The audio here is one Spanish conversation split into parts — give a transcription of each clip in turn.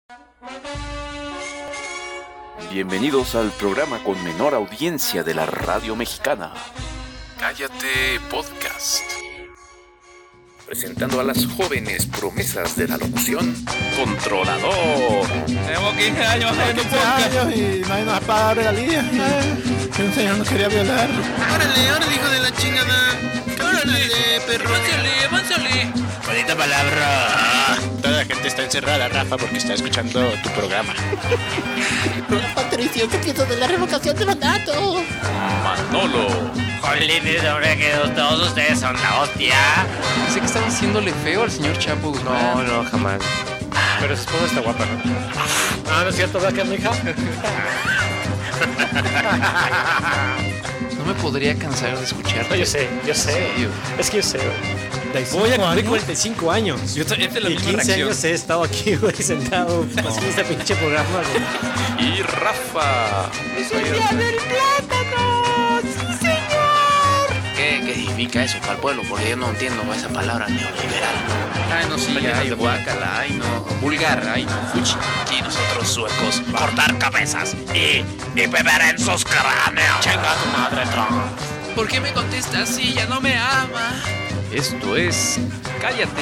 Bienvenidos al programa con menor audiencia de la radio mexicana, Cállate Podcast. Presentando a las jóvenes promesas de la locución, Controlador. Tenemos 15 años haciendo podcast y nadie nos ha pagado regalías. Que un señor nos quería violar. Órale, hijo de la chingada. Órale, perro. Avánzale. Bonita palabra. Toda la gente está encerrada, Rafa, porque está escuchando tu programa. Patricio, ¿qué piensas de la revocación de mandato? Manolo. Jolines, hombre, que todos ustedes son la hostia. Pensé que estaba haciéndole feo al señor Chapo Guzmán. No, jamás. Pero su esposa está guapa, ¿no? Ah, ¿no es cierto? ¿Verdad que es mi hija? No me podría cansar de escucharte. No, yo sé. serio? Es que yo sé, Voy a cumplir 45 años. Yo estoy la Y 15 años he estado aquí, güey, sentado haciendo este pinche programa, güey. Y Rafa. ¡Es el día del plátano! ¡Sí, señor! ¿Qué significa eso para el pueblo? Porque yo no entiendo esa palabra neoliberal. Ay, no, sí, ay, guácala, ay, no. Vulgar, ay, no. Fuchi. Aquí nosotros suecos, cortar cabezas y beber en sus cráneos. Chinga tu madre, Trump. ¿Por qué me contestas si ya no me ama? Esto es Cállate.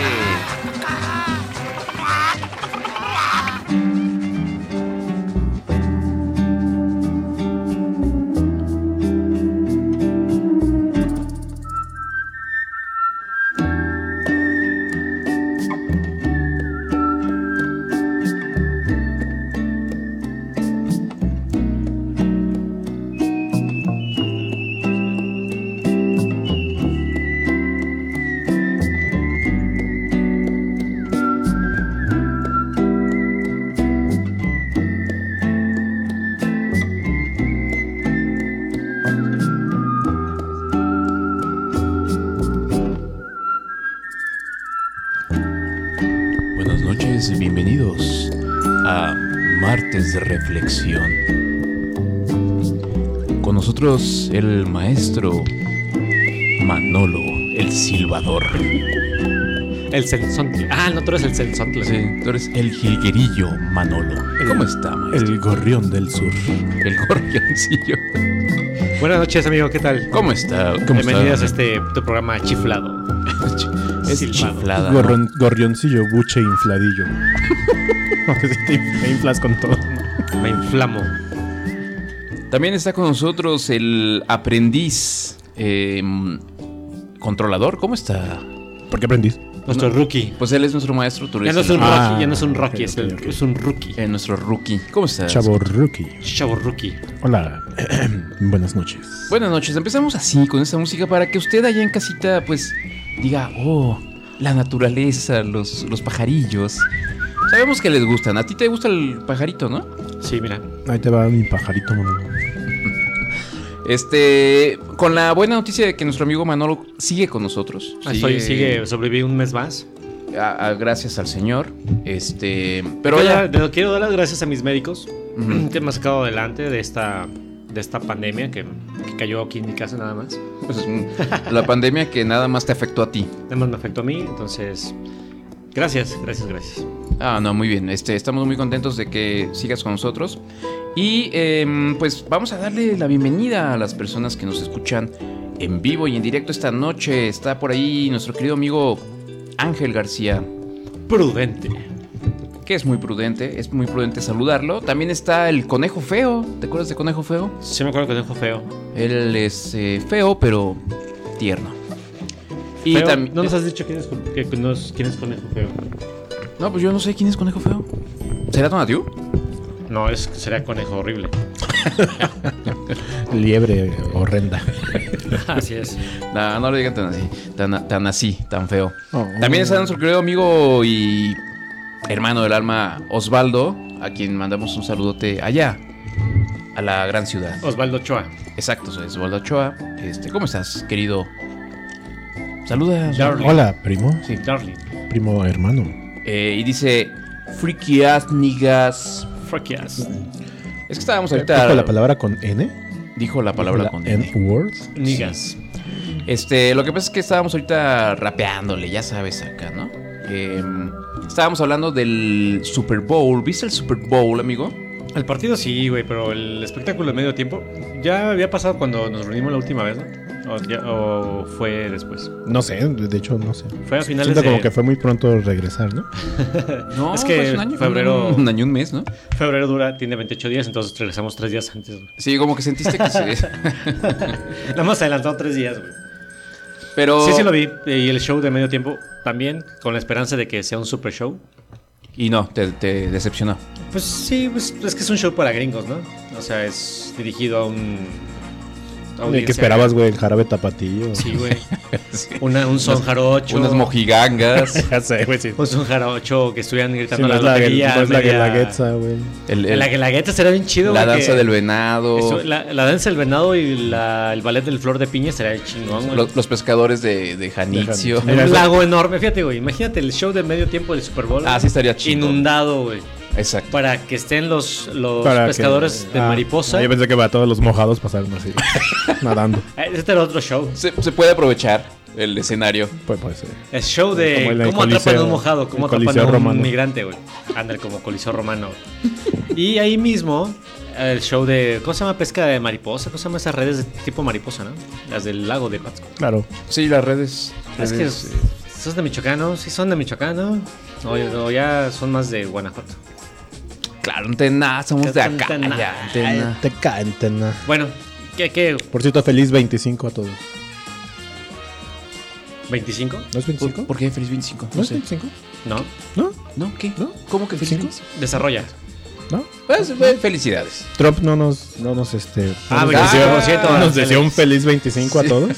Buenas noches, bienvenidos a Martes de Reflexión. Con nosotros el maestro Manolo, el silbador. El Celsontle. Ah, no, tú eres el Celsontle. Sí, tú eres el jilguerillo Manolo. ¿Cómo está, maestro? El gorrión del sur. El gorrioncillo. Buenas noches, amigo, ¿qué tal? ¿Cómo está? Bienvenidas a tu programa chiflado. Es silbado. chiflada, ¿no? Gorrioncillo, buche infladillo. Te inflas con todo. Me inflamo. También está con nosotros el aprendiz controlador. ¿Cómo está? ¿Por qué aprendís? Nuestro rookie. Pues él es nuestro maestro. Tú Ya eres no es un el- Rocky, ya no es un Rocky, ok. es un rookie. nuestro rookie. ¿Cómo estás? Chavo Rookie. Chavo rookie. Hola. Buenas noches. Buenas noches. Empezamos así con esta música para que usted allá en casita pues diga, oh, la naturaleza, los pajarillos. Sabemos que les gustan. A ti te gusta el pajarito, ¿no? Sí, mira. Ahí te va mi pajarito, mamá. Con la buena noticia de que nuestro amigo Manolo sigue con nosotros. Sobreviví un mes más. Gracias al Señor. Pero ya. Quiero dar las gracias a mis médicos Ujú. que me han sacado adelante de esta pandemia que cayó aquí en mi casa nada más. Pues, la pandemia que nada más te afectó a ti. Nada más me afectó a mí, entonces gracias. No, muy bien. Estamos muy contentos de que sigas con nosotros. Y pues vamos a darle la bienvenida a las personas que nos escuchan en vivo y en directo esta noche. Está por ahí nuestro querido amigo Ángel García, Prudente. que es muy prudente saludarlo. También está el Conejo Feo. ¿Te acuerdas de Conejo Feo? Sí me acuerdo que dijo feo. Él es feo, pero tierno. Y Feo, también... no nos has dicho quién es Conejo Feo. No, pues yo no sé quién es Conejo Feo. ¿Será Donatiu? No, sería Conejo Horrible. Liebre horrenda. Así es. No lo digan tan así, tan feo. Oh. También está nuestro querido amigo y hermano del alma Osvaldo, a quien mandamos un saludote allá, a la gran ciudad. Osvaldo Ochoa. Exacto, soy Osvaldo Ochoa. ¿Cómo estás, querido? Saluda. Darling. Hola, primo. Sí, Darling. Primo hermano. Y dice, freaky ass niggas. Fuck yes. Es que estábamos ahorita... ¿Dijo la palabra con N? Dijo la palabra ¿La con N. N-word? Niggas. Lo que pasa es que estábamos ahorita rapeándole, ya sabes, acá, ¿no? estábamos hablando del Super Bowl. ¿Viste el Super Bowl, amigo? El partido sí, güey, pero el espectáculo de medio tiempo ya había pasado cuando nos reunimos la última vez, ¿no? O fue después. No sé, de hecho, no sé. Fue a finales Siento de... como que fue muy pronto regresar, ¿no? No, Es que pues un año, febrero- un año, un mes, ¿no? Febrero tiene 28 días, entonces regresamos 3 días antes, güey. Sí, como que sentiste que se... Nada más adelantado 3 días, güey. Pero... Sí lo vi. Y el show de medio tiempo también, con la esperanza de que sea un super show. Y no, te decepcionó. Pues sí, pues es que es un show para gringos, ¿no? O sea, es dirigido a un... ¿Qué esperabas, güey? El jarabe tapatío. Sí, güey. Un son jarocho. Unas mojigangas. Ya sé, güey, sí. Un son jarocho que estuvieran Sí, gritando no la es la lotería. no es la media- guelaguetza, güey. La guelaguetza será bien chido, La güey, danza que- del venado. eso, la danza del venado y el ballet del flor de piña será chingón, güey. Los pescadores de Janitzio. Mira, Un eso- lago enorme, fíjate, güey. Imagínate el show de medio tiempo del Super Bowl. Ah, sí estaría chido. Inundado, güey. Exacto. Para que estén los Para pescadores que- de mariposa. Yo pensé que para todos los mojados pasaron así, nadando. Este era otro show. Se puede aprovechar el escenario. Pues puede ser. El show de Como el cómo atrapan a Coliseo- un mojado, cómo el atrapan Coliseo a un romano. migrante, güey. Ándale, como Coliseo Romano. Y ahí mismo, el show de, ¿cómo se llama? Pesca de mariposa. ¿Cómo se llama esas redes de tipo mariposa, no? Las del lago de Pátzcuaro. Claro. Sí, las redes. Es que ¿sos de Michoacán, no? Sí son de Michoacán, ¿no? O ya son más de Guanajuato. Claro, antena, somos de acá. Antena. Ya, antena. Te canten. Bueno, ¿qué? Por cierto, feliz 25 a todos. ¿25? ¿No es 25? ¿Por qué feliz 25? ¿No No es sé. 25? No. ¿No? ¿No? ¿Qué? ¿No? ¿Cómo que feliz 25? 25? Desarrolla. ¿No? Pues, felicidades. Trump no nos Ah, nos 25%. nos deseó un feliz 25 a todos.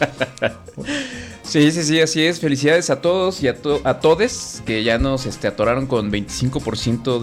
Sí, así es. Felicidades a todos y a todes que ya nos atoraron con 25%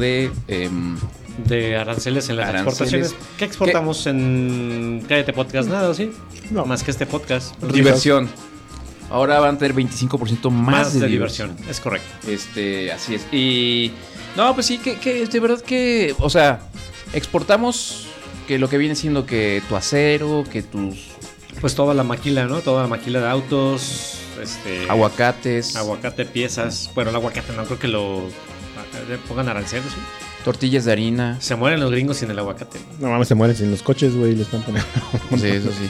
De aranceles en las Aranceles. exportaciones. ¿Qué exportamos en Cállate Podcast? Nada, ¿sí? No. Más que este podcast. diversión. Ahora van a tener 25% más de diversión. Es correcto. Así es. Y no, pues sí, que de verdad que, o sea, exportamos que lo que viene siendo que tu acero, que tus Pues toda la maquila, ¿no? Toda la maquila de autos, aguacates, aguacate, piezas. Bueno, el aguacate no creo que lo pongan aranceles, ¿sí? tortillas de harina. Se mueren los gringos sin el aguacate. No mames, se mueren sin los coches, güey, le están poniendo. Sí, eso sí.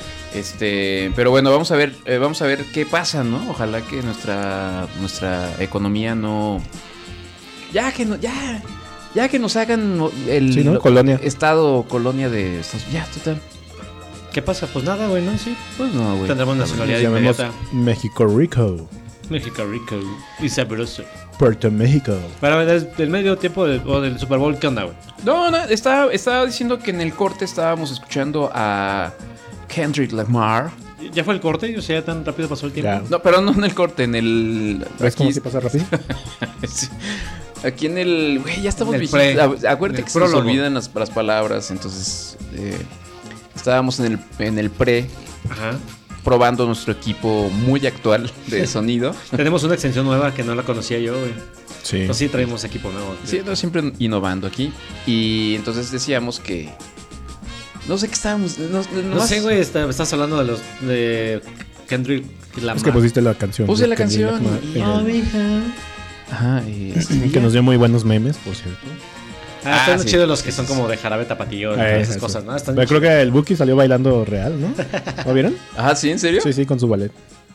Pero bueno, vamos a ver qué pasa, ¿no? Ojalá que nuestra economía no ya que nos hagan el Sí, ¿no? Colonia. estado colonia de ya total. ¿Qué pasa? Pues nada, güey, ¿no? Sí. Pues no, güey. Tendremos nacionalidad Llamemos inmediata. México Rico. México rico y sabroso. Puerto México. Pero del medio tiempo o del Super Bowl, ¿qué onda, güey? No, estaba diciendo que en el corte estábamos escuchando a Kendrick Lamar. ¿Ya fue el corte? O sea, tan rápido pasó el tiempo. Ya. No, pero no en el corte, en el ¿Ves cómo se pasa rápido? Sí. Aquí en el... Güey, ya estamos En el viejitos. pre. Acuérdate En que el se nos prólogo. olvidan las palabras. Entonces, estábamos en el pre, Ajá. probando nuestro equipo muy actual de sonido. Tenemos una extensión nueva que no la conocía yo, güey. Sí. Pues sí, traemos equipo nuevo. Sí, no, siempre innovando aquí. Y entonces decíamos que... No sé qué estábamos... No sé, güey, estás hablando de Kendrick Lamar. Es que pusiste la canción. Puse de la Kendrick canción Lamar y- en el- mija. Ajá, que nos dio muy buenos memes, por cierto. Están sí. chidos los que son como de jarabe tapatío y esas Eso. cosas, ¿no? Están Pero creo que el Buki salió bailando real, ¿no? ¿Lo vieron? Ajá, ¿sí? ¿En serio? Sí, sí, con su ballet.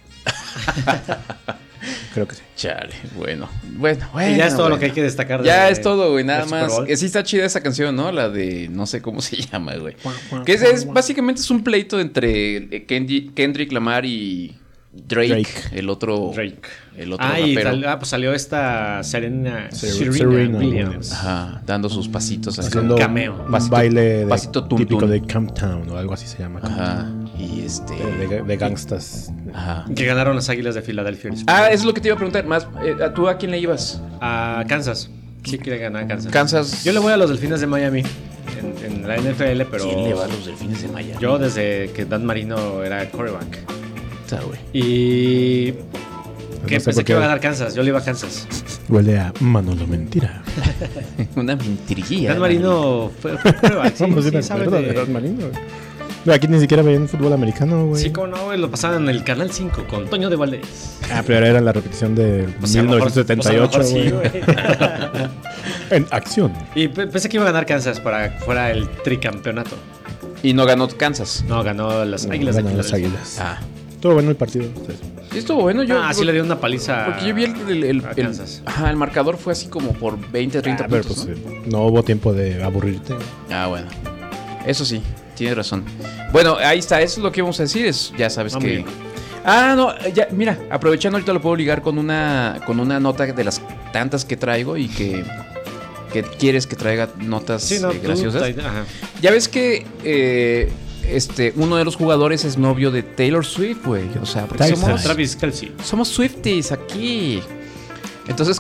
Creo que sí. Chale, bueno. Y ya es todo lo que hay que destacar. Ya de- es todo, güey, nada del Super más. Bowl. Que sí está chida esa canción, ¿no? La de... No sé cómo se llama, güey. Que es básicamente es un pleito entre Kendrick Lamar y Drake. El otro... Drake. El otro Y rapero. pues salió esta Serena Serena Williams. Ajá, dando sus pasitos así. Haciendo cameo. un baile pasito tum, típico tum. de Camptown o algo así se llama. Ajá, y De gangstas. Ajá. Que ganaron las Águilas de Filadelfia. Ah, eso es lo que te iba a preguntar. Más, ¿tú a quién le ibas? A Kansas. Sí quiere ganar Kansas. Kansas. Yo le voy a los Delfines de Miami en la NFL, pero... ¿Quién le va a los Delfines de Miami? Yo desde que Dan Marino era quarterback. Está, güey. Y... Que No sé pensé por que iba a qué ganar Kansas. Yo le iba a Kansas. huele a Manolo Mentira. Una mentirilla. Dan Marino fue quarterback. Sí, Vamos, sí sí, me sabe acuerdo de- de Dan Marino. No, aquí ni siquiera veían fútbol americano, güey. Sí, como no, güey, lo pasaban en el Canal 5 con Toño de Valdés. Ah, pero era la repetición de Pues a lo mejor- 1978, pues a lo güey. mejor sí, güey. En acción. Y pensé que iba a ganar Kansas para que fuera el tricampeonato. Y no ganó Kansas. No, ganó las Águilas de Ganan las Filadelfia. Águilas. Ah. Estuvo bueno el partido. Sí, estuvo bueno. Yo, Sí le dio una paliza. Porque yo vi a Kansas. el marcador fue así como por 20, 30 Pero puntos. pues ¿no? no hubo tiempo de aburrirte. Ah, bueno. Eso sí, tienes razón. Bueno, ahí está. Eso es lo que vamos a decir. Ya sabes Muy que... bien. Ah, no, ya, mira, aprovechando ahorita lo puedo ligar con una nota de las tantas que traigo y que quieres que traiga notas Sí, no, graciosas. Ajá. Ya ves que uno de los jugadores es novio de Taylor Swift, güey. O sea, porque Texas. Travis Kelce. somos Swifties aquí. Entonces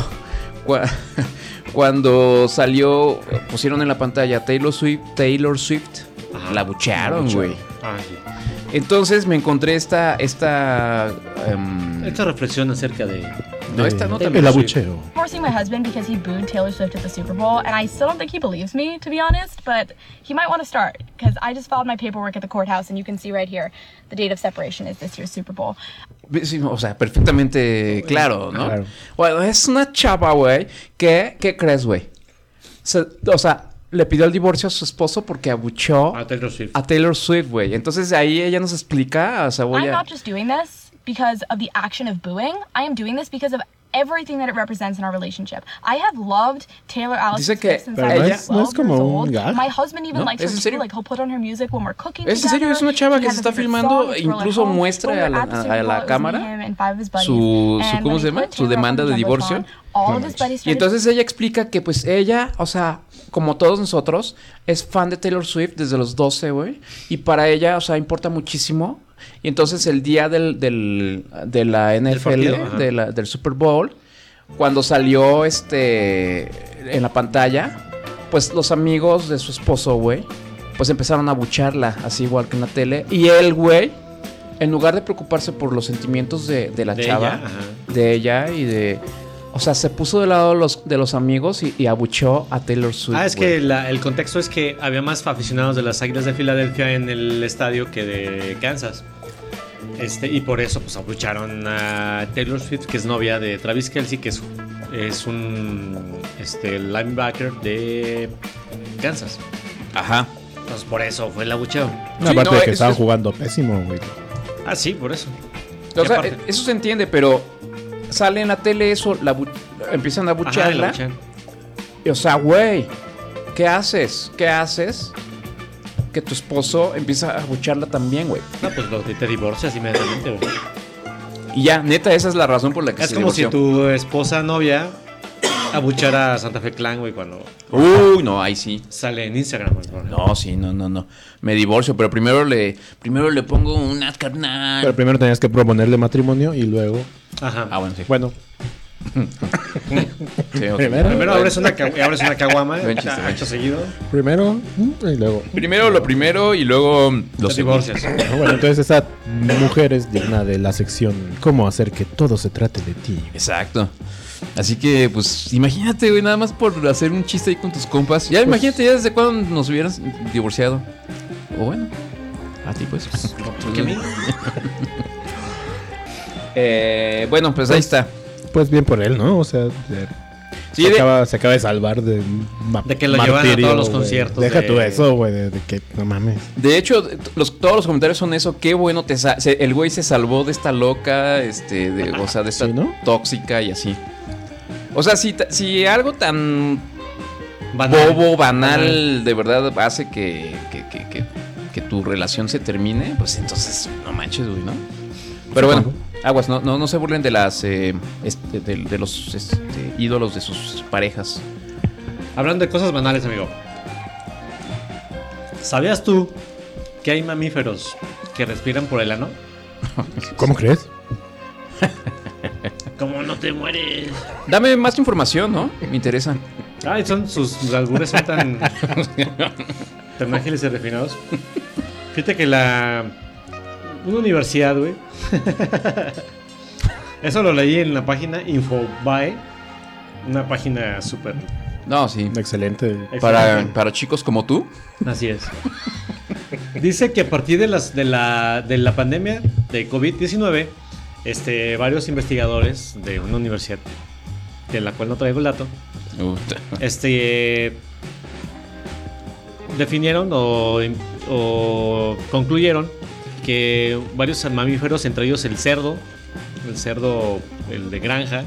cuando salió, pusieron en la pantalla Taylor Swift, Ajá. la buchearon, güey. Ah, sí. Entonces me encontré esta Esta reflexión acerca de... no, esta nota El abucheo. Forcing my husband because he booed Taylor Swift at the Super Bowl, and I still don't think he believes me, to be honest, but he might want to start, because I just filed my paperwork at the courthouse, and you can see right here, the date of separation is this year's Super Bowl. Sí, o sea, perfectamente claro, ¿no? Claro. Bueno, es una chava, güey, ¿qué crees, güey? O sea, le pidió el divorcio a su esposo porque abuchó A Taylor Swift. a Taylor Swift, güey. Entonces ahí ella nos explica, o sea, I'm not just doing this because of the action of booing. I am doing this because of everything that it represents in our relationship. I have loved Taylor Alex Dice que- since pero I no was es- no es 12 como years un old. gag. My husband even ¿No? likes ¿Es her en serio? too. Like he'll put on her music when we're cooking ¿Es en serio? together. Es una chava He que has se a está favorite filmando, song, It's Roll It incluso Home. muestra When we were a at the la- Super a la Bowl, it was cámara me, him, and five of his buddies. su And ¿cómo when se he llama? put Su Taylor demanda on the de divorcio. Jumbotron, all of his buddies Y started entonces ella explica que pues ella, o sea, como todos nosotros, es fan de Taylor Swift desde los 12, güey. Y para ella, o sea, importa muchísimo. Y entonces el día de la NFL, partido, ajá. del Super Bowl, cuando salió en la pantalla, pues los amigos de su esposo, güey, pues empezaron a abucharla, así igual que en la tele. Y él, güey, en lugar de preocuparse por los sentimientos de la De chava, ella, ajá. de ella y de... O sea, se puso del lado de los amigos y abuchó a Taylor Swift. Es güey. que el contexto es que había más aficionados de las Águilas de Filadelfia en el estadio que de Kansas. Y por eso pues abucharon a Taylor Swift, que es novia de Travis Kelce, que es un linebacker de Kansas. Ajá. Entonces por eso fue el abucheo. No, Sí, aparte no, de que es- estaban es- jugando pésimo, güey. Ah, sí, por eso. O Y sea, aparte- eso se entiende, pero sale en la tele eso, empiezan a Ajá, la abucharla. abuchean. Y, o sea, güey, ¿qué haces? ¿Qué haces? Que tu esposo empieza a abucharla también, güey. No, pues te divorcias inmediatamente, güey. Y ya, neta, esa es la razón por la que Es se como si divorció. tu esposa novia abuchara a Santa Fe Clan, güey, cuando Uy, no, ahí sí. sale en Instagram, güey. por ejemplo. No, sí, no. Me divorcio, pero primero le pongo una carnal. Pero primero tenías que proponerle matrimonio y luego... Ajá. Ah, bueno, sí. Bueno, Sí, ok. Primero abres una caguama, Buen chiste, buen acto seguido, primero y luego... Primero lo primero y luego lo te segundo. divorcias. Bueno, entonces esa mujer es digna de la sección ¿Cómo hacer que todo se trate de ti? Exacto. Así que, pues, imagínate, güey, nada más por hacer un chiste ahí con tus compas. Ya imagínate ya desde cuándo nos hubieras divorciado. O bueno, a ti, pues. ¿Qué a mí? Bueno, pues ahí está. Pues bien por él, ¿no? O sea, Sí, se acaba de salvar de De que lo llevan a todos los conciertos Deja de- tú eso, güey, de que no mames. De hecho, todos los comentarios son eso. Qué bueno el güey se salvó de esta loca, o sea, de esta Sí, ¿no? tóxica y así. O sea, si algo tan Banal. bobo, banal, de verdad hace que tu relación se termine, pues entonces no manches, güey, ¿no? Pero bueno, aguas, no se burlen de las de los ídolos de sus parejas. Hablando de cosas banales, amigo. ¿Sabías tú que hay mamíferos que respiran por el ano? ¿Cómo crees? ¿Cómo no te mueres? Dame más información, ¿no? Me interesa. Ay, sus albures son tan ágiles y refinados. Fíjate que una universidad, güey. Eso lo leí en la página Infobae, una página súper No, sí. Excelente. Para chicos como tú. Así es. Dice que a partir de la pandemia de COVID-19, varios investigadores de una universidad de la cual no traigo el dato, definieron o concluyeron que varios mamíferos, entre ellos el cerdo, el de granja,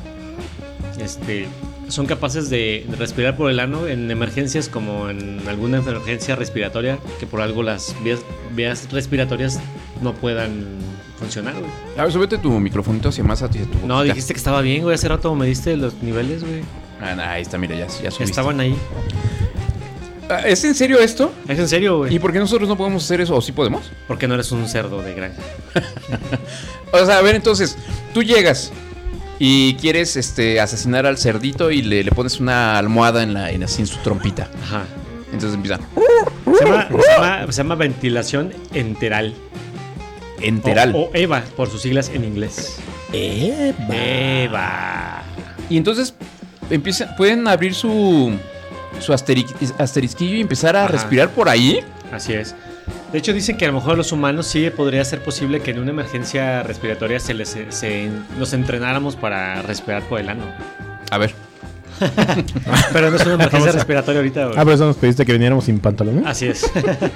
son capaces de respirar por el ano en emergencias, como en alguna emergencia respiratoria, que por algo las vías respiratorias no puedan funcionar, güey. A ver, súbete tu microfonito hacia más hacia tu boquita. No, dijiste que estaba bien, güey. Hace rato me diste los niveles, güey. Ahí está, mira, ya subiste. Estaban ahí. ¿Es en serio esto? Es en serio, güey. ¿Y por qué nosotros no podemos hacer eso? ¿O sí podemos? Porque no eres un cerdo de granja. O sea, a ver, entonces, tú llegas y quieres asesinar al cerdito y le pones una almohada así en su trompita. Ajá. Entonces empieza. Se llama ventilación enteral. Enteral. O EVA, por sus siglas en inglés. EVA. Y entonces pueden abrir su asterisquillo y empezar a respirar por ahí. Así es. De hecho, dicen que a lo mejor los humanos sí podría ser posible que en una emergencia respiratoria los entrenáramos para respirar por el ano. A ver. Pero no es una emergencia respiratoria ahorita, güey. Por eso nos pediste que viniéramos sin pantalones. Así es.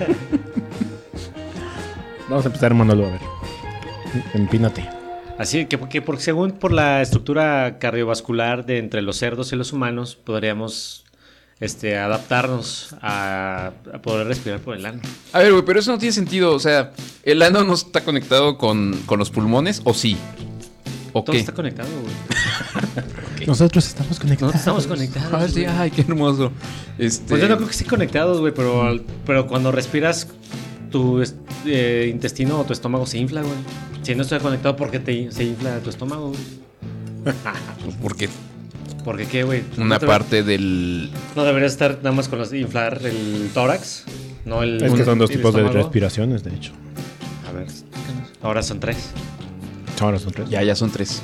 Vamos a empezar, Manolo, a ver. Empínate. Así que según por la estructura cardiovascular de entre los cerdos y los humanos, podríamos adaptarnos a poder respirar por el ano. A ver, güey, pero eso no tiene sentido. O sea, ¿el ano no está conectado con los pulmones o sí? ¿O todo qué? Está conectado, güey. Okay. Nosotros estamos conectados. Estamos conectados. Sí, ay, qué hermoso. Pues yo no creo que sí conectados, güey, pero cuando respiras tu intestino o tu estómago se infla, güey. Si no estoy conectado, ¿por qué se infla tu estómago, güey? Pues porque ¿por qué qué, güey? Una parte del... No debería estar nada más con inflar el tórax, no el... Es que son dos tipos de respiraciones, de hecho. A ver, ahora son 3. Ahora son 3. Ya son 3.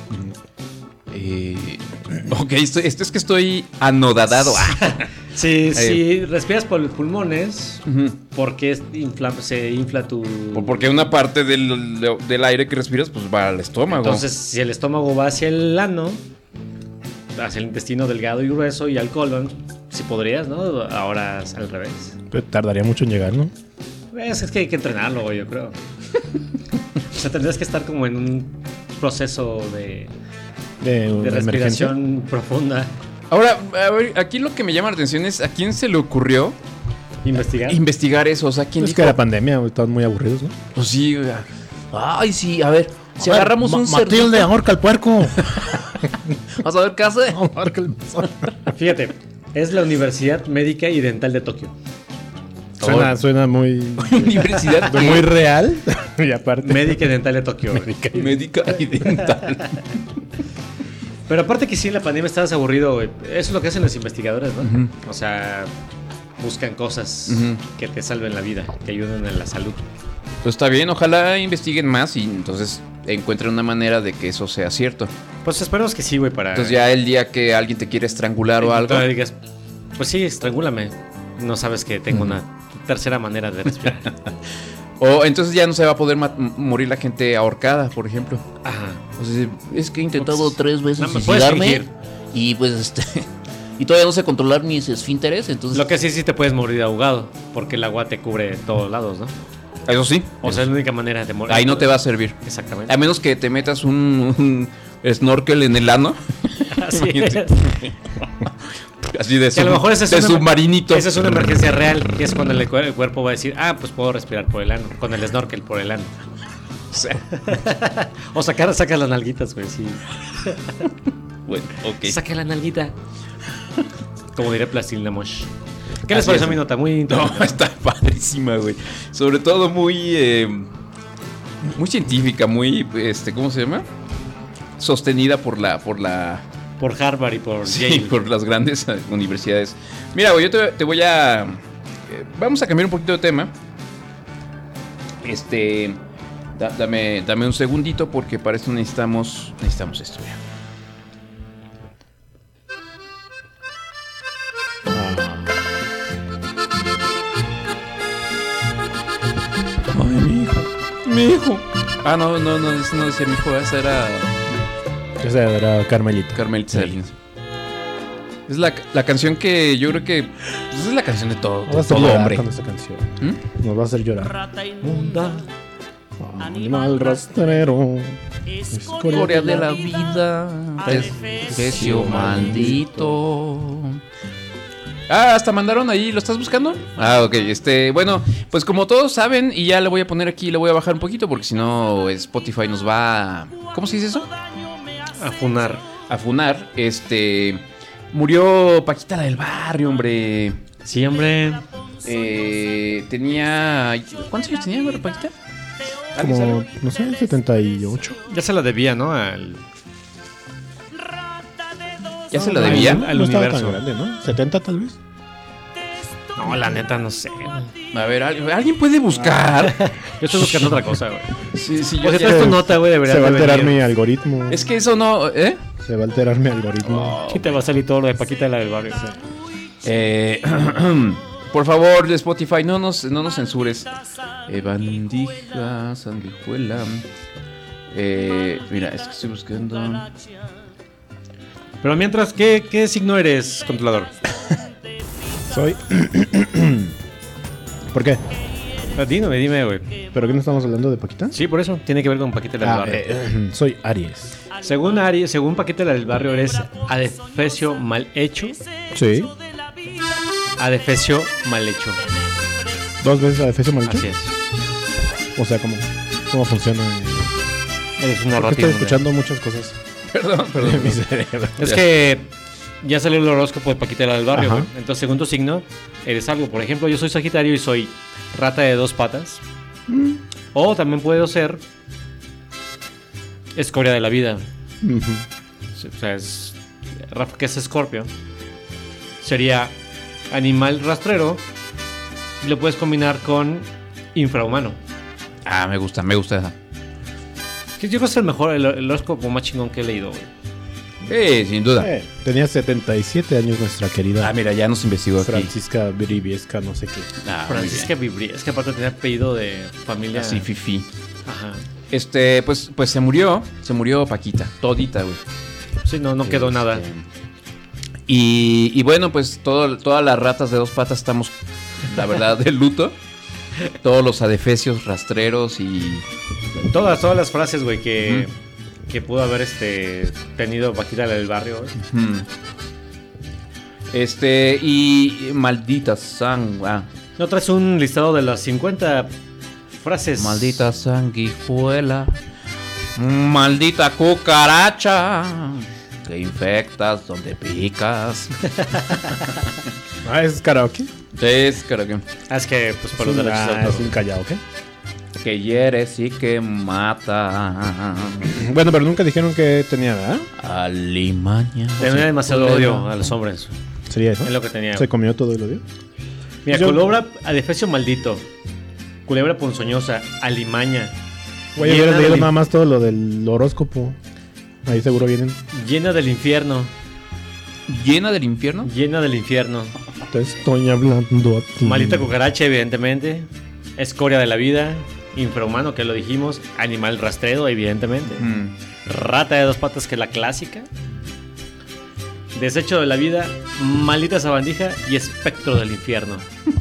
Ok, es que estoy anodadado. Si respiras por los pulmones, ¿por qué se infla tu...? O porque una parte del aire que respiras pues va al estómago. Entonces, si el estómago va hacia el ano, hacia el intestino delgado y grueso y al colon, si podrías, ¿no? Ahora al revés. Pero tardaría mucho en llegar, ¿no? Es que hay que entrenarlo, yo creo. O sea, tendrías que estar como en un proceso de respiración profunda. Ahora, a ver, aquí lo que me llama la atención es ¿a quién se le ocurrió investigar eso? O sea, ¿quién dijo? Es que la pandemia, estaban muy aburridos, ¿no? Pues sí, ay, sí, a ver, si agarramos un cerdito. Matilde, ahorca al puerco. Vamos a ver qué hace. Fíjate, es la Universidad Médica y Dental de Tokio. Suena muy... Universidad muy real. Y aparte... Médica y Dental de Tokio. Médica y Dental. Pero aparte que sí, en la pandemia estabas aburrido, güey. Eso es lo que hacen los investigadores, ¿no? O sea, buscan cosas que te salven la vida, que ayuden en la salud. Pues está bien, ojalá investiguen más y entonces encuentren una manera de que eso sea cierto. Pues esperemos que sí, güey, para... Entonces ya el día que alguien te quiere estrangular o algo... digas, pues sí, estrangúlame. No sabes que tengo una tercera manera de respirar. O entonces ya no se va a poder morir la gente ahorcada, por ejemplo. Ajá. O sea, es que he intentado 3 veces suicidarme y pues y todavía no sé controlar mis esfínteres, entonces... Lo que sí te puedes morir ahogado, porque el agua te cubre todos lados, ¿no? Eso sí. O sea, es la única manera de morir. Ahí no te va a servir. Exactamente. A menos que te metas un snorkel en el ano. Así es. Así de, a lo mejor ese es submarinito. Esa es una emergencia real, que es cuando el cuerpo va a decir, pues puedo respirar por el ano, con el snorkel por el ano. O saca las nalguitas, güey, sí. Bueno, ok. Saca la nalguita. Como diría Plastilina Mosh. ¿Qué les pareció mi nota? Muy interesante. No, está padrísima, güey. Sobre todo muy científica, muy, ¿cómo se llama? Sostenida por Harvard y por Yale. Sí, por las grandes universidades. Mira, güey, yo te voy a... vamos a cambiar un poquito de tema. Dame un segundito porque para esto necesitamos esto, ya. mi hijo. Ah, no, ese no decía mi hijo, esa era Era Carmelita. Carmelita Salinas. Es la canción que yo creo que pues, es la canción de todo hombre. Con esta canción. Nos va a hacer llorar. Animal rastrero, Escoria de la vida, desprecio maldito. Hasta mandaron ahí, ¿lo estás buscando? Ok, bueno, pues como todos saben, y ya le voy a poner aquí, le voy a bajar un poquito, porque si no Spotify nos va ¿cómo se dice eso? A funar. Murió Paquita la del barrio, hombre. Sí, hombre. Tenía... ¿Cuántos años tenía, Paquita? Como, no sé, 78. Ya se la debía, ¿no? ¿Ya se la debía? Al no estaba universo. tan grande, ¿no? 70 tal vez. No, la neta, no sé. A ver, ¿alguien puede buscar? Yo estoy buscando otra cosa, güey. Sí, Pues esta es tu nota, güey, debería Se va a de alterar venir. mi algoritmo. Es que eso no... Se va a alterar mi algoritmo. Aquí te va a salir todo lo de Paquita la del barrio. Por favor, Spotify, no nos censures. Bandija, sanguijuela. Mira, es que estoy buscando. Pero mientras, ¿qué signo eres, controlador? Soy... ¿Por qué? Dime, güey. ¿Pero qué no estamos hablando de Paquita? Sí, por eso. Tiene que ver con Paquita la del barrio. Soy Aries. Según Paquita la del barrio, eres adefesio mal hecho. Sí. Adefesio mal hecho. 2 veces a defensa mal hecho. Así es. O sea, ¿cómo funciona? Eres una Porque rata. estoy escuchando muchas cosas. Perdón. De mi cerebro. Es que ya salió el horóscopo de Paquita la del barrio, Ajá. güey. Entonces, según tu signo, eres algo. Por ejemplo, yo soy Sagitario y soy rata de 2 patas. O también puedo ser escoria de la vida. O sea, Rafa, que es Escorpio. Sería animal rastrero. Y lo puedes combinar con infrahumano. Ah, me gusta esa. Que yo creo que es el mejor, el horóscopo más chingón que he leído, güey. Sin duda. Tenía 77 años nuestra querida Ah, mira, ya nos investigó aquí. Francisca Briviesca, no sé qué. Francisca Vibri. Es que aparte tenía apellido de familia. Así, fifi. Ajá. Pues se murió Paquita, todita, güey. Sí, no quedó nada. Y bueno, pues todas las ratas de 2 patas estamos, la verdad, de luto. Todos los adefesios rastreros y... Todas las frases, güey, que pudo haber tenido Paquita la del barrio, güey. Y maldita sangre. ¿No traes un listado de las 50 frases? Maldita sanguijuela. Maldita cucaracha. Que infectas donde picas. ¿Es karaoke? Es karaoke. Es que, pues, por los derechos de Es autor. un karaoke. Que hieres y que mata. Bueno, pero nunca dijeron que tenía, ¿verdad? Alimaña. Tenía demasiado odio a los hombres. Sería eso. Es lo que tenía. ¿Se comió todo el odio? Mira, Yo- culebra adefesio maldito. Culebra ponzoñosa. Alimaña. Voy a Llena haber leído del- nada más todo lo del horóscopo. Ahí seguro vienen. Llena del infierno. ¿Llena del infierno? Llena del infierno. Te estoy hablando a ti. Maldita cucaracha, evidentemente. Escoria de la vida. Infrahumano, que lo dijimos. Animal rastrero, evidentemente. Rata de 2 patas, que es la clásica. Desecho de la vida. Maldita sabandija. Y espectro del infierno.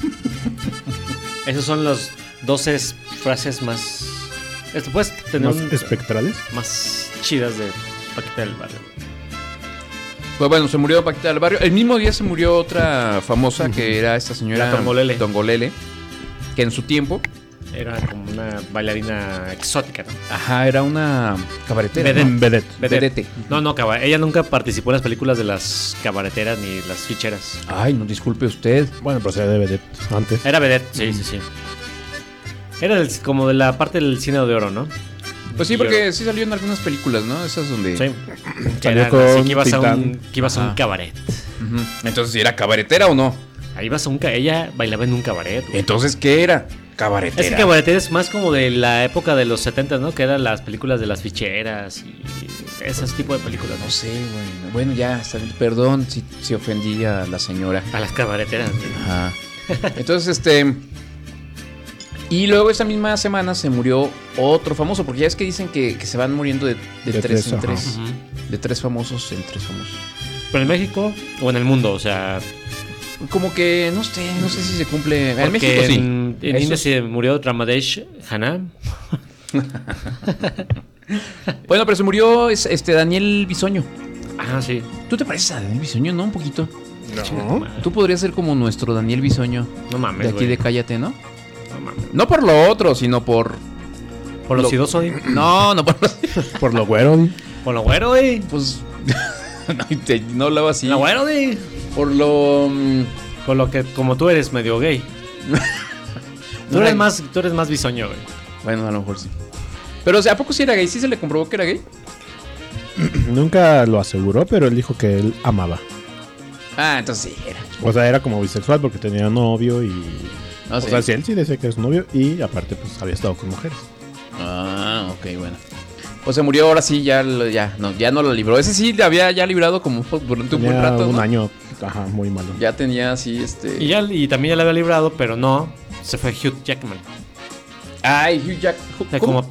Esos son los 12 frases más... Esto puedes tener ¿Más espectrales? más chidas de Paquita del barrio. Pues bueno, se murió Paquita del barrio. El mismo día se murió otra famosa que era esta señora La Tongolele. Tongolele, que en su tiempo, Era como una bailarina exótica, ¿no? ajá, era una cabaretera. Vedette. ¿no? Vedette. Vedette. No, ella nunca participó en las películas de las cabareteras ni las ficheras. Ay, no disculpe usted. Bueno, pero sería de Vedette antes. Era vedette, sí. Era como de la parte del cine de oro, ¿no? Pues sí, porque sí salió en algunas películas, ¿no? Esas donde... Sí. Salió Era con así que ibas Titán. a un cabaret. Ujú. Entonces, ¿era cabaretera o no? Ahí ibas a ella bailaba en un cabaret. güey. Entonces, ¿qué era? Cabaretera. Es que cabaretera es más como de la época de los 70, ¿no? Que eran las películas de las ficheras y esos tipos de películas, ¿no? No sé, güey. Bueno, ya, está bien. Perdón si ofendí a la señora. A las cabareteras. güey. Ajá. Entonces, Y luego esa misma semana se murió otro famoso, porque ya es que dicen que se van muriendo de tres en tres. De tres famosos en tres famosos. ¿Pero en México o en el mundo? O sea... Como que no sé si se cumple. En México sí. En India se murió Ramadesh Hanna. Bueno, pero se murió Daniel Bisoño. Ah, sí. ¿Tú te pareces a Daniel Bisoño? No, un poquito. No. Tú podrías ser como nuestro Daniel Bisoño. No mames, de aquí güey. de Cállate, ¿no? No mames. No por lo otro, sino por... ¿Por lo sidoso, güey? No por lo... Por lo güero. ¿Por lo güero, güey? Pues... no hablaba así. ¿Lo güero, güey? Por lo... Por lo que, como tú eres medio gay. Tú eres más bisoño, güey. Bueno, a lo mejor sí. Pero, o sea, ¿a poco sí era gay? ¿Sí se le comprobó que era gay? Nunca lo aseguró, pero él dijo que él amaba. Ah, entonces sí era. O sea, era como bisexual porque tenía novio y... Ah, o sí. sea, sí, él sí decía que era su novio y aparte pues había estado con mujeres. Ah, ok, bueno. Pues se murió ahora sí, ya no lo libró. Ese sí le había ya librado como durante un buen Tenía rato, un ¿no? año, muy malo. Ya tenía así, Y también ya le había librado, pero no. Se fue Hugh Jackman. Ay, Hugh Como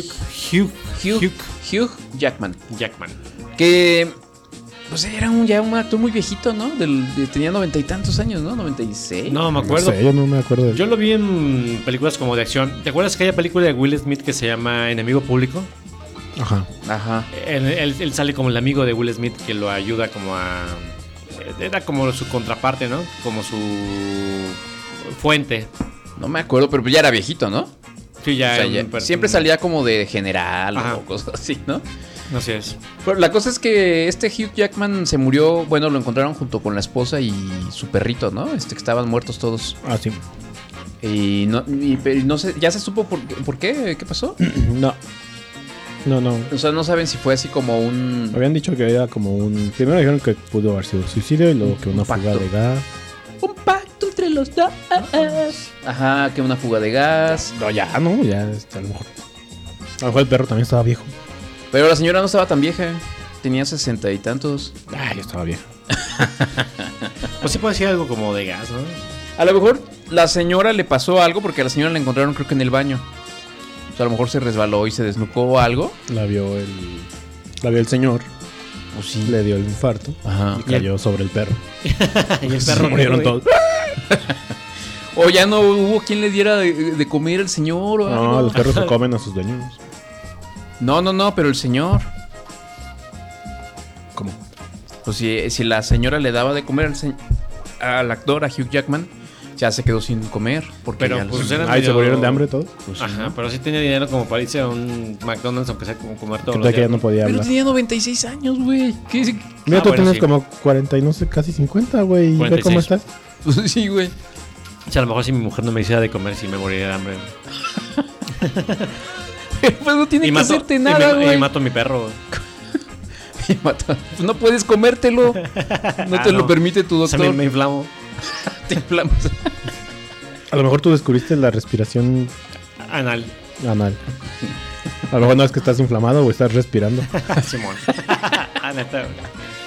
Hugh Jackman. Jackman. Que... Pues era un actor muy viejito, ¿no? Tenía 90 y tantos años, ¿no? 96. No, me No acuerdo. sé, yo no me acuerdo de... Yo lo vi en películas como de acción. ¿Te acuerdas que hay una película de Will Smith que se llama Enemigo Público? Ajá. Él sale como el amigo de Will Smith que lo ayuda como a... Era como su contraparte, ¿no? Como su fuente. No me acuerdo, pero ya era viejito, ¿no? Sí, ya. O sea, siempre salía como de general Ajá. o cosas así, ¿no? Así es. Pero la cosa es que Hugh Jackman se murió, bueno, lo encontraron junto con la esposa y su perrito, ¿no? Que estaban muertos todos. Ah, sí. Y no sé, ¿ya se supo por qué? ¿Qué pasó? No. O sea, no saben si fue así como un... Habían dicho que era como un... Primero dijeron que pudo haber sido suicidio y luego que una Un fuga pacto. de gas. Un pacto entre los dos. Ajá, que una fuga de gas. No, ya, a lo mejor. A lo mejor el perro también estaba viejo. Pero la señora no estaba tan vieja. Tenía 60 y tantos. Ah, ya estaba viejo. Pues sí puede ser algo como de gas, ¿no? A lo mejor la señora le pasó algo porque a la señora la encontraron creo que en el baño. O sea, a lo mejor se resbaló y se desnucó o algo. La vio el señor. Pues sí. Le dio el infarto. Ajá. Y cayó sobre el perro. Y el Se perro murieron güey. todos. O ya no hubo quien le diera de comer al señor o algo. No, los perros se comen a sus dueños. No, pero el señor. ¿Cómo? Pues si la señora le daba de comer al actor, a Hugh Jackman, ya se quedó sin comer. Porque Pero ya pues los- eran Ahí se medio- murieron de hambre todos. pues, Ajá, pero sí tenía dinero como para irse a un McDonald's, aunque sea como comer todos Que los ya días. no podía Pero hablar. tenía 96 años, güey. ¿Qué? Mira, tú bueno, tienes sí. como 40 y no sé, casi 50, güey. ¿Y ve 46. cómo estás? Pues sí, güey. O sea, a lo mejor si mi mujer no me hiciera de comer, sí me moriría de hambre. Pues no tiene que mato, hacerte nada, y güey. mato a mi perro, güey. Y mata. Pues no puedes comértelo. No te lo permite tu O sea, doctor. me inflamo. Te inflamas. A lo mejor tú descubriste la respiración Anal. anal. A lo mejor no es que estás inflamado o estás respirando. Simón. Ah, neta, güey.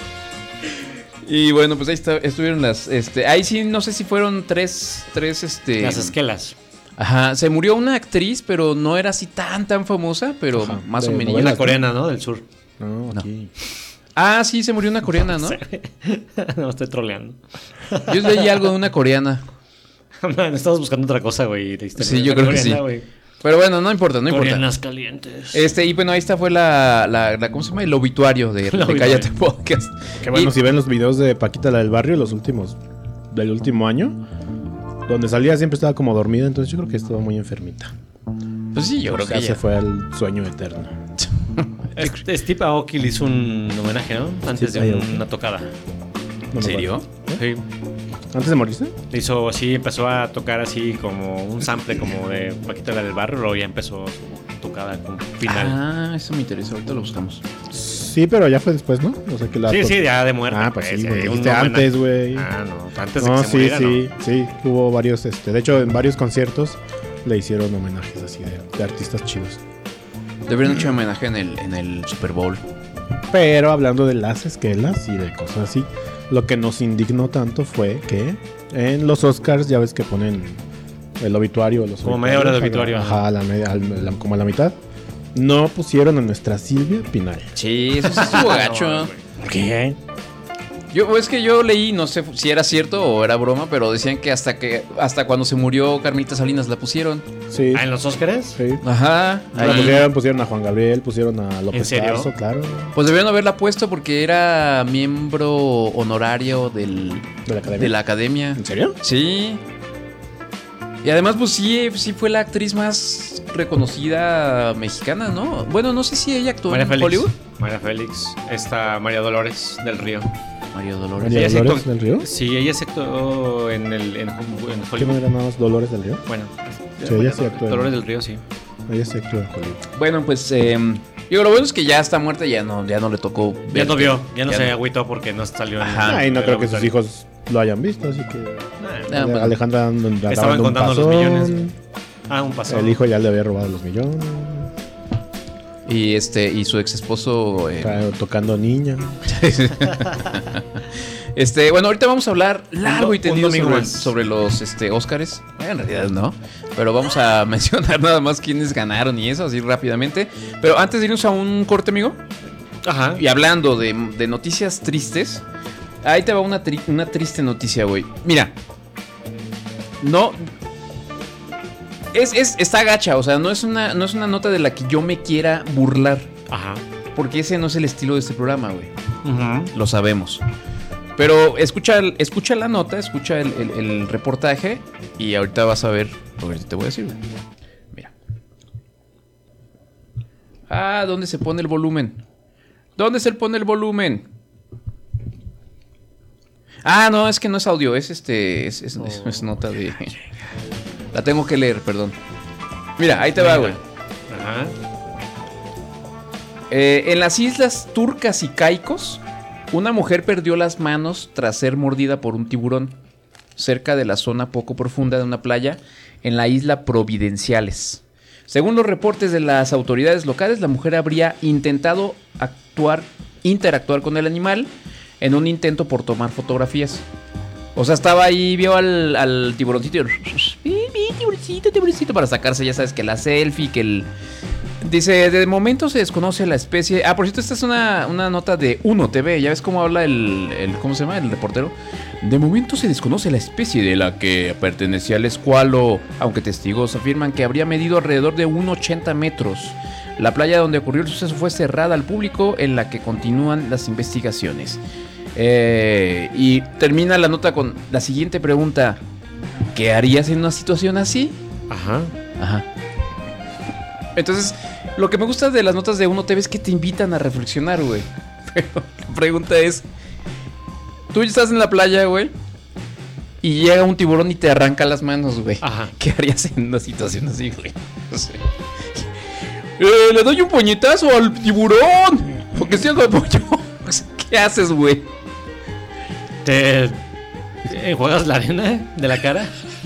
Y bueno, pues ahí estuvieron las... ahí sí, no sé si fueron tres... Las esquelas. Ajá, se murió una actriz, pero no era así tan famosa, pero Ajá, más o de menos. novelas. Una coreana, ¿no? Del sur. No, aquí. Ah, sí, se murió una coreana, ¿no? No, estoy troleando. Yo leí algo de una coreana. Man, estabas buscando otra cosa, güey. Sí, yo creo que sí. Güey. Pero bueno, no importa. Coreanas calientes. Y bueno, ahí está fue la ¿cómo se llama? El obituario de obituario. Cállate Podcast. Que bueno, Y- si ven los videos de Paquita la del barrio, los últimos del último año, donde salía siempre estaba como dormida, entonces yo creo que estaba muy enfermita. Pues sí, yo creo O sea, que se ya. fue al sueño eterno. Steve Aoki le hizo un homenaje, ¿no? Antes Steve de Aoki. una tocada. No me ¿En serio? acuerdo. Sí. ¿Antes de morirse? Le hizo así, empezó a tocar así como un sample como de Paquita la del barrio, luego ya empezó su tocada con final. Ah, eso me interesa. Ahorita lo buscamos. Sí, pero ya fue después, ¿no? O sea que la Sí, sí, ya de muerte. Ah, pues sí, güey. un Dijiste homenaje. antes, güey. Ah, no, antes de No, que se sí, muriera, sí, ¿no? sí. Hubo varios, de hecho, en varios conciertos le hicieron homenajes así de artistas chidos. Deberían hecho homenaje en el Super Bowl. Pero hablando de las esquelas y de cosas así, lo que nos indignó tanto fue que en los Oscars ya ves que ponen el obituario. Los como media hora de obituario. Ajá, como a la mitad. No pusieron a nuestra Silvia Pinal. Sí, eso sí estuvo gacho. ¿Por qué? Es que yo leí, no sé si era cierto o era broma, pero decían que hasta cuando se murió Carmelita Salinas la pusieron. Sí. ¿En los Óscares? Sí. Ajá. La pusieron a Juan Gabriel, pusieron a López ¿En serio? Tarso, claro. Pues debieron haberla puesto porque era miembro honorario ¿De la academia? de la academia. ¿En serio? Sí. Y además, pues sí fue la actriz más reconocida mexicana, ¿no? Bueno, no sé si ella actuó María en Félix. Hollywood. María Félix. Esta María Dolores del Río. María Dolores. ¿María Ella sí Dolores actuó- del Río? Sí, ella se actuó en ¿Qué no Hollywood. era nada más Dolores del Río? Bueno, Sí, ella sí actuó en- Dolores del Río, sí. Ella se actuó en Hollywood. Bueno, pues digo, lo bueno es que ya está muerta, ya no le tocó Ya ver no que- vio, ya no ya se no. agüitó porque no salió en Ajá. Y no en creo el que sus obituario. hijos lo hayan visto, así que... Ah, bueno. Alejandra andaba Estaban dando un contando los pasón. millones. Un paso. El hijo ya le había robado los millones. Y su ex esposo. Tocando niña. Bueno, ahorita vamos a hablar largo y Un tendido domingo más. sobre los Óscares. En realidad no. Pero vamos a mencionar nada más quiénes ganaron y eso, así rápidamente. Pero antes de irnos a un corte, amigo. Ajá. Y hablando de noticias tristes. Ahí te va una triste noticia, güey. Mira. No. Está gacha, o sea, no es una nota de la que yo me quiera burlar. Ajá. Porque ese no es el estilo de este programa, güey. Ujú. Lo sabemos. Pero escucha la nota, escucha el reportaje y ahorita vas a ver lo que te voy a decir, güey. Mira. ¿Dónde se pone el volumen? ¿Dónde se pone el volumen? No, es que no es audio, es nota de... La tengo que leer, perdón. Mira, ahí te va, güey. Ajá. En las islas Turcas y Caicos, una mujer perdió las manos tras ser mordida por un tiburón cerca de la zona poco profunda de una playa en la isla Providenciales. Según los reportes de las autoridades locales, la mujer habría intentado interactuar con el animal en un intento por tomar fotografías. O sea, estaba ahí, vio al tiburoncito y tiburoncito, para sacarse, ya sabes, que la selfie, que el... Dice, de momento se desconoce la especie... por cierto, esta es una nota de Uno TV. ¿Ya ves cómo habla el ¿cómo se llama? El reportero. De momento se desconoce la especie de la que pertenecía al escualo, aunque testigos afirman que habría medido alrededor de 1,80 metros. La playa donde ocurrió el suceso fue cerrada al público, en la que continúan las investigaciones. Y termina la nota con la siguiente pregunta. ¿Qué harías en una situación así? Ajá. Ajá. Entonces, lo que me gusta de las notas de Uno TV es que te invitan a reflexionar, güey. Pero la pregunta es, tú estás en la playa, güey, y llega un tiburón y te arranca las manos, güey. Ajá. ¿Qué harías en una situación así, güey? No sé. Le doy un puñetazo al tiburón, porque estoy algo de pollo. ¿Qué haces, güey? ¿Te enjuagas la arena de la cara?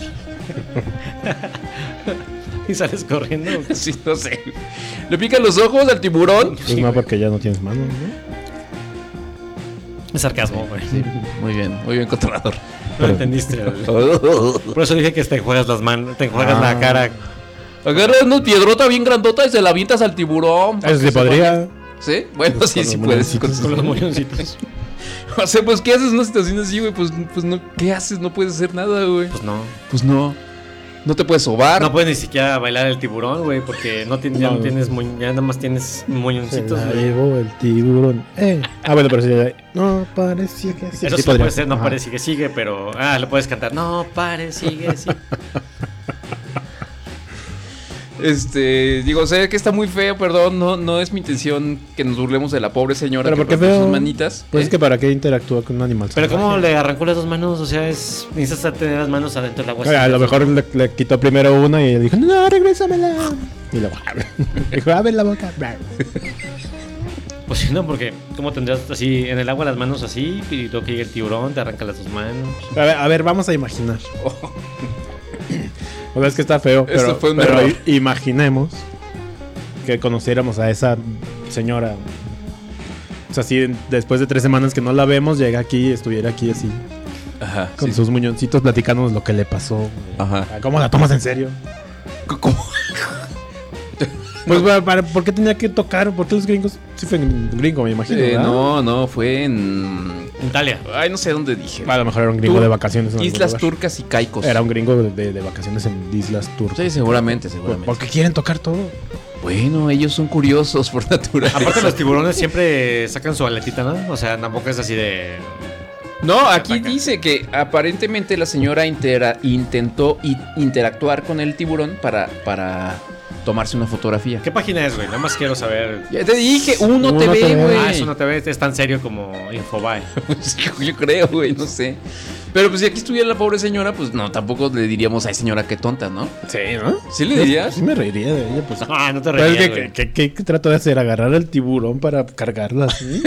¿Y sales corriendo? Sí, no sé. Le pican los ojos al tiburón. Pues no, porque ya no tienes manos, ¿no? Es sarcasmo, güey. Sí, muy bien, controlador. No entendiste. Por eso dije que te enjuagas las manos, te enjuagas la cara. Agarras una piedrota bien grandota y se la avientas al tiburón. Eso sí podría. ¿Sí? Bueno, sí, Con sí los puedes. muñoncitos. Con los muñoncitos. O sea, pues, ¿qué haces en una situación así, güey? Pues no, ¿qué haces? No puedes hacer nada, güey. Pues no. Pues no. No te puedes sobar. No puedes ni siquiera bailar el tiburón, güey, porque ya no tienes ya nada más tienes muñoncitos, Se la güey. llevó el tiburón. Bueno, pero sí. No, parecía que sí. Eso Sí sí podría. puede ser, no Ajá. pare, sigue, pero... lo puedes cantar. No pare, sigue. Digo, sé que está muy feo, perdón. No es mi intención que nos burlemos de la pobre señora Pero que ¿por qué rompió feo? sus manitas. Pues es que para qué interactúa con un animal. Pero ¿cómo salvaje? le arrancó las dos manos? O sea, necesitas tener las manos adentro del agua. A lo mejor le quitó primero una y dijo, no, regrésamela. Y luego, dijo, abre la boca. Pues sí, no, porque ¿cómo tendrías así en el agua las manos así? Y luego que llega el tiburón, te arranca las dos manos. A ver, vamos a imaginar. O sea, es que está feo, Esto pero, fue un pero error. imaginemos que conociéramos a esa señora. O sea, si después de 3 semanas que no la vemos, llega aquí y estuviera aquí así. Ajá. Con Sí. sus muñoncitos platicándonos lo que le pasó. Güey. Ajá. ¿Cómo la tomas en serio? ¿Cómo? Pues, ¿por qué tenía que tocar? ¿Por qué los gringos? Sí fue en gringo, me imagino, ¿verdad? No, fue en Italia. Ay, no sé dónde dije. A lo mejor era un gringo de vacaciones en algún Islas lugar. Turcas y Caicos. Era un gringo de vacaciones en Islas Turcas. Sí, seguramente. ¿Por qué quieren tocar todo? Bueno, ellos son curiosos por naturaleza. Aparte los tiburones siempre sacan su aletita, ¿no? O sea, tampoco es así de... No, aquí dice que aparentemente la señora intentó interactuar con el tiburón para tomarse una fotografía. ¿Qué página es, güey? Nada más quiero saber. Ya te dije, Uno Uno TV, TV. güey. Ah, eso no te ves, es tan serio como Infobae. Yo creo, güey, no sé. Pero pues si aquí estuviera la pobre señora, pues no, tampoco le diríamos, ay señora, qué tonta, ¿no? Sí, ¿no? ¿Sí le dirías? Sí me reiría de ella, pues. Ah, no te Pero es rías, que, güey. ¿qué trato de hacer? ¿Agarrar al tiburón para cargarlo así?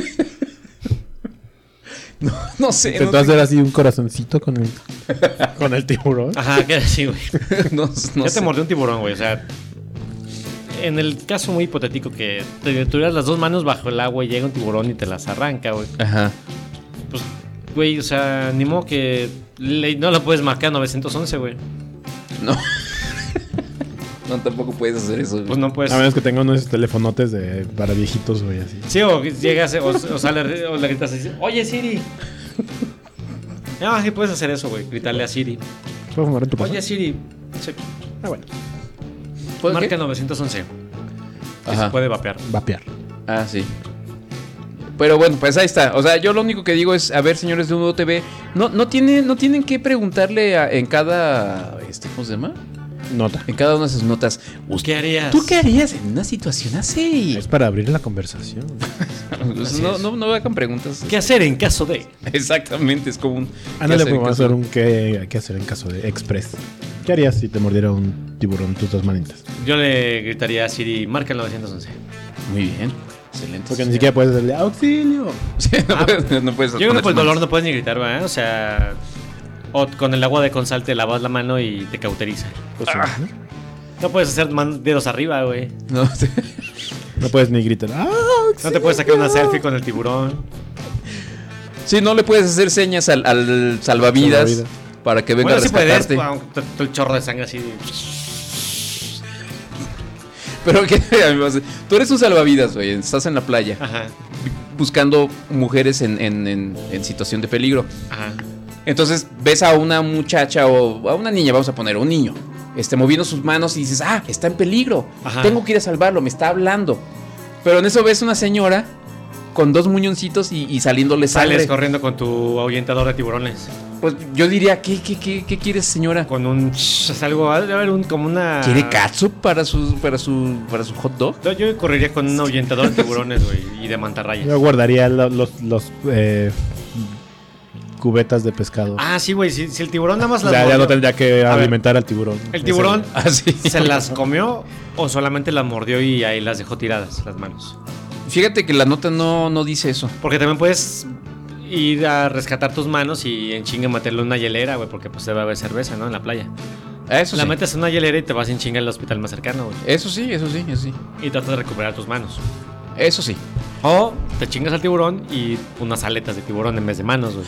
No sé. Intentó hacer así un corazoncito con el tiburón. Ajá, queda así, güey. no Ya te sé. mordió un tiburón, güey. O sea, en el caso muy hipotético que te tuvieras las dos manos bajo el agua y llega un tiburón y te las arranca, güey. Ajá. Pues, güey, o sea, ni modo que no lo puedes marcar 911, güey. No. No, tampoco puedes hacer eso. Pues no puedes. A menos que tenga unos telefonotes para viejitos, güey, así. Sí, o llegas o sale o le gritas así, oye Siri. No, sí puedes hacer eso, güey. Gritarle a Siri. ¿Puedo fumar en tu casa? Oye Siri. Sí. Ah, bueno. Marca qué? 911. Que Ajá. se puede vapear. Vapear. Ah, sí. Pero bueno, pues ahí está. O sea, yo lo único que digo es, a ver, señores de Uno TV, no tienen que preguntarle en cada, ¿cómo se llama? Nota. En cada una de sus notas. ¿Qué harías? ¿Tú qué harías en una situación así? Es para abrir la conversación. Pues no hagan preguntas. ¿Qué hacer en caso de? Exactamente, es como un. Ándale, ¿qué hacer en vamos a caso? hacer un qué hacer en caso de express. ¿Qué harías si te mordiera un tiburón tus dos manitas? Yo le gritaría a Siri, marca el 911. Muy bien, excelente. Porque ni siquiera puedes decirle ¡auxilio! Sí, no puedes Yo creo que por el poner dolor no puedes ni gritar, ¿verdad? O sea, o con el agua de Consal te lavas la mano y te cauteriza. Pues sí, ¿no? No puedes hacer dedos arriba, güey. No, No puedes ni gritar ¡ah! No te puedes sacar una selfie con el tiburón. sí, no le puedes hacer señas al salvavidas, Salvavidas. para que venga Bueno, a sí puedes, rescatarte. aunque el chorro de sangre así. Pero que tú eres un salvavidas, güey. Estás en la playa Ajá, buscando mujeres en situación de peligro. ajá. Entonces ves a una muchacha o a una niña, vamos a poner un niño, moviendo sus manos y dices, ah, está en peligro. Ajá. Tengo que ir a salvarlo, me está hablando. Pero en eso ves una señora con dos muñoncitos y saliéndole sangre. Sales corriendo con tu ahuyentador de tiburones. Pues yo diría, ¿qué quieres, señora? Con un... Es algo... Ha de haber como una... ¿Quiere catsup para su hot dog? Yo correría con un ahuyentador de tiburones, güey. Y de mantarrayas. Yo guardaría los cubetas de pescado. Ah, sí, güey. Si el tiburón nada más las ya mordió, no tendría que A ver, alimentar al tiburón. ¿El tiburón Ah, sí. se las comió o solamente las mordió y ahí las dejó tiradas las manos? Fíjate que la nota no dice eso. Porque también puedes ir a rescatar tus manos y en chinga meterle una hielera, güey, porque pues debe haber cerveza, ¿no? En la playa. Eso La sí. metes en una hielera y te vas en chinga al hospital más cercano, güey. Eso sí. Y tratas de recuperar tus manos. Eso sí. O te chingas al tiburón y unas aletas de tiburón en vez de manos, güey.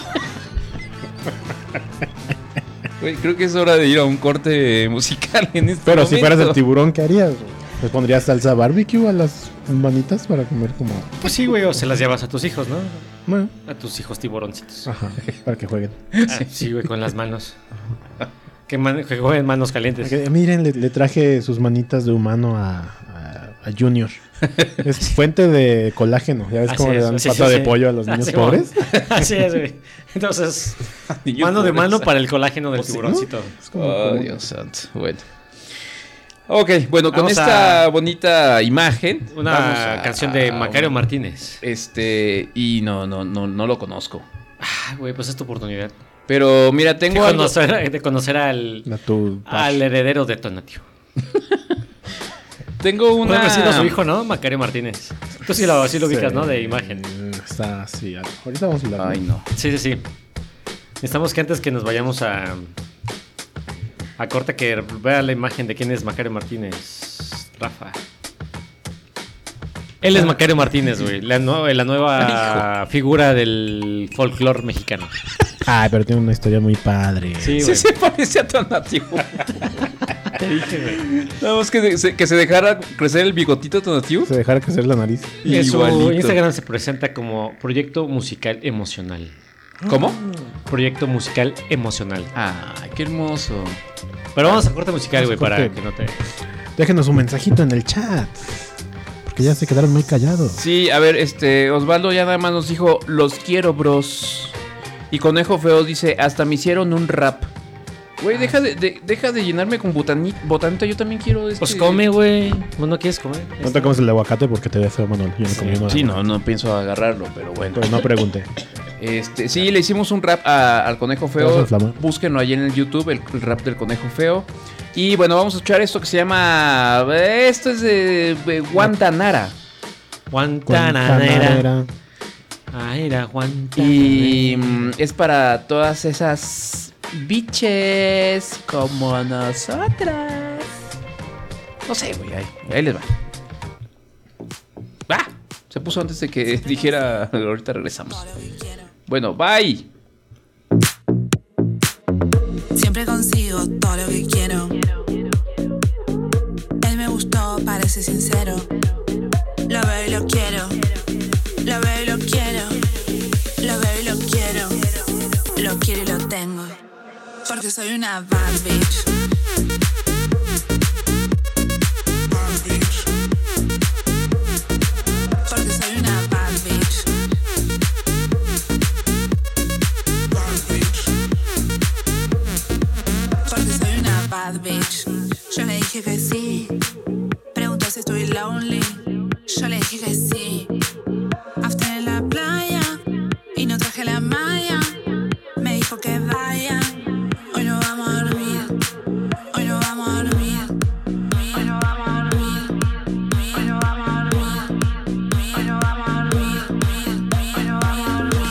Güey, creo que es hora de ir a un corte musical en este Pero momento. si fueras el tiburón, ¿qué harías? ¿Les pondrías salsa barbecue a las manitas para comer como... Pues sí, güey, o se las llevas a tus hijos, ¿no? Bueno, A tus hijos tiburoncitos. ajá, para que jueguen. Ah, sí, güey, con las manos. Que jueguen manos calientes. Miren, le traje sus manitas de humano a Junior. Es fuente de colágeno. Ya ves Así cómo le es, dan sí, pata sí, de sí. pollo a los niños Así, pobres. Así es, güey. Entonces, Niños mano de pobres. mano para el colágeno del Pues sí, tiburoncito. Es como, Oh, como- Dios santo. Bueno. Ok, bueno, con Vamos esta a- bonita imagen. vamos Una a- canción de a- Macario Martínez. Y no lo conozco. Ah, güey, pues es tu oportunidad. Pero mira, tengo algo. De conocer al tu heredero de Tonatio. Tengo Puede una. haber sido su hijo, ¿no? Macario Martínez. Tú sí lo ubicas, ¿no? De imagen. Está así. Ahorita vamos a hablar. Ay, no. Sí. Necesitamos que antes que nos vayamos a corte que vea la imagen de quién es Macario Martínez. Rafa. Él es Macario Martínez, güey. La nueva figura del folclore mexicano. Ay, pero tiene una historia muy padre. Sí, Sí güey. se parece a Tonatiuh. Te dije, güey. Nada más que se dejara crecer el bigotito Tonatiuh. Se dejara crecer la nariz. En su Igualito. Instagram se presenta como Proyecto Musical Emocional. ¿Cómo? Proyecto Musical Emocional. Ay, qué hermoso. Pero vamos a corte musical, güey, Vamos a para corte. que no te... Déjenos un mensajito en el chat. Porque ya se quedaron muy callados. Sí, a ver, Osvaldo ya nada más nos dijo, los quiero, bros. Y Conejo Feo dice, hasta me hicieron un rap. Güey, deja de llenarme con botanita, yo también quiero Pues come, güey. ¿No quieres comer? No te comes el de aguacate porque te ve feo, Manuel. Yo no comí nada. Sí, no pienso agarrarlo, pero bueno. Pero no pregunté. Sí, le hicimos un rap al Conejo ¿Te vas a Feo. inflamar? Búsquenlo ahí en el YouTube, el rap del Conejo Feo. Y bueno, vamos a escuchar esto que se llama... Esto es de Guantanara. Guantanamera. Ay, era Guantanamera. Y es para todas esas biches como nosotras. No sé, güey, ahí les va. ¡Ah! Se puso antes de que dijera, ahorita regresamos. Bueno, bye. Siempre consigo todo lo que quiero. Él me gustó, parece sincero. Lo veo y lo quiero. Lo veo y lo quiero. Lo veo y lo quiero. Lo quiero y lo tengo. Porque soy una bad bitch. Bad bitch. Porque soy una bad bitch. Bad bitch. Porque soy una bad bitch. Yo le dije que sí. Preguntó si estoy lonely. Yo le dije que sí. After en la playa. Y no traje la malla. Me dijo que vaya. Hoy no vamos a dormir. Hoy no vamos a dormir. Hoy no vamos a dormir. Hoy no vamos a dormir. Hoy no vamos a dormir. Hoy no vamos a dormir.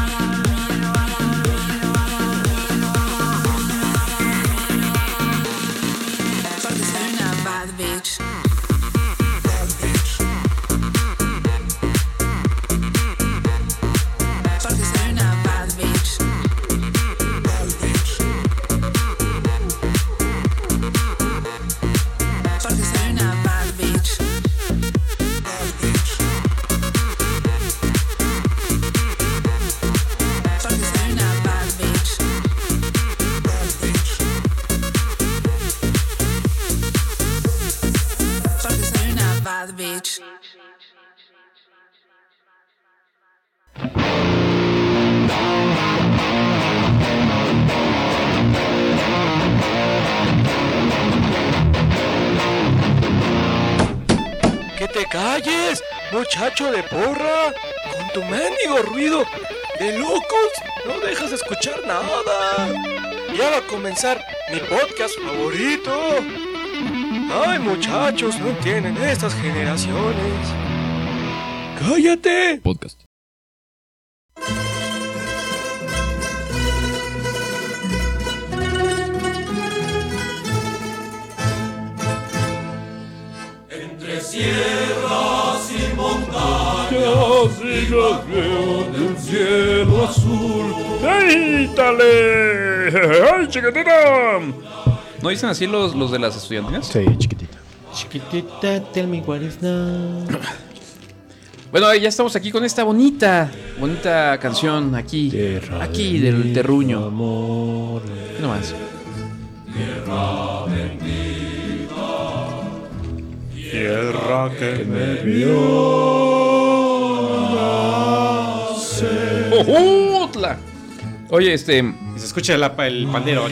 Porque soy una bad bitch. Bad bitch. Porque soy una bad bitch. Bad bitch. Porque soy una bad bitch. Bad bitch. Porque soy una bad bitch. Bad bitch. Porque soy una bad bitch. ¡Que te calles, muchacho de porra! Con tu mendigo ruido de locos no dejas de escuchar nada. Ya va a comenzar mi podcast favorito. Ay, muchachos, no entienden estas generaciones. ¡Cállate! Podcast. del cielo azul. ¡Éítale! ¡Ay, chiquitita! ¿No dicen así los de las estudiantinas? Sí, chiquitita. Chiquitita, tell me what is now. Bueno, ya estamos aquí con esta bonita canción aquí del terruño. Amor. No más. Tierra que me vio nacer. ¡Ojutla! Oye, Se escucha el pandero.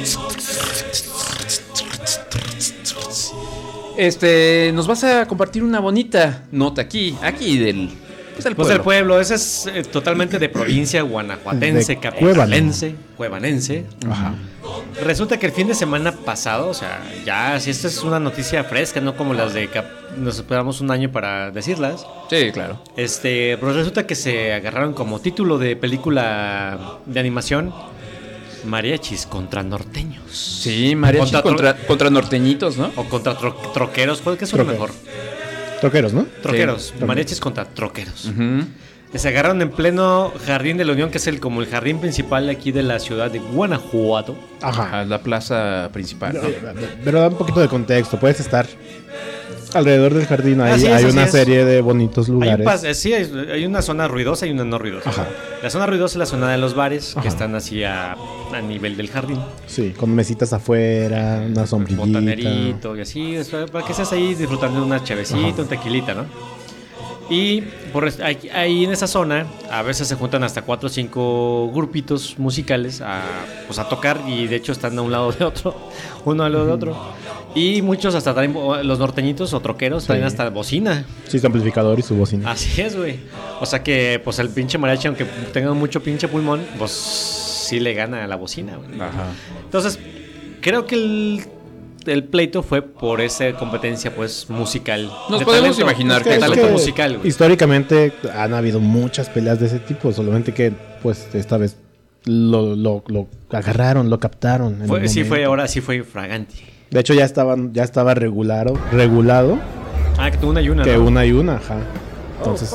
nos vas a compartir una bonita nota aquí del Pues pueblo. del pueblo, ese es totalmente de provincia guanajuatense, De capitalense, cuevanense. Ajá. Resulta que el fin de semana pasado, o sea, ya si esta es una noticia fresca, no como las de que nos esperamos un año para decirlas. Sí, claro. Pues resulta que se agarraron como título de película de animación Mariachis contra norteños. Sí, mariachis contra norteñitos, ¿no? O contra troqueros, ¿cuál que suena mejor? Troqueros, ¿no? Troqueros, Sí. mariachis contra troqueros. Ujú. Se agarraron en pleno Jardín de la Unión, que es como el jardín principal aquí de la ciudad de Guanajuato. Ajá. A la plaza principal. ¿no? Pero da un poquito de contexto. Puedes estar alrededor del jardín. Ahí Así es, hay así una es. serie de bonitos lugares. Sí, hay una zona ruidosa y una no ruidosa. Ajá. La zona ruidosa es la zona de los bares, Ajá. que están así a nivel del jardín. Sí, con mesitas afuera, una sombrillita. Botanerito y así, para que estés ahí disfrutando de una chevecita, un tequilita, ¿no? Y ahí en esa zona a veces se juntan hasta 4 o 5 grupitos musicales a tocar, y de hecho están a un lado de otro, uno al lado de otro. Y muchos hasta traen, los norteñitos o troqueros traen hasta bocina. Sí, su amplificador y su bocina. Así es, güey. O sea que pues el pinche mariachi, aunque tenga mucho pinche pulmón, pues sí le gana a la bocina, güey. Ajá. Entonces, creo que el pleito fue por esa competencia pues musical. Nos De podemos talento. imaginar De que talento eso- musical, güey. Históricamente han habido muchas peleas de ese tipo, solamente que pues esta vez lo agarraron, lo captaron. en el momento. Ahora sí fue fragante. De hecho ya estaba regulado Ah, que tuvo una y una, que ¿no? una y una, ajá. Entonces,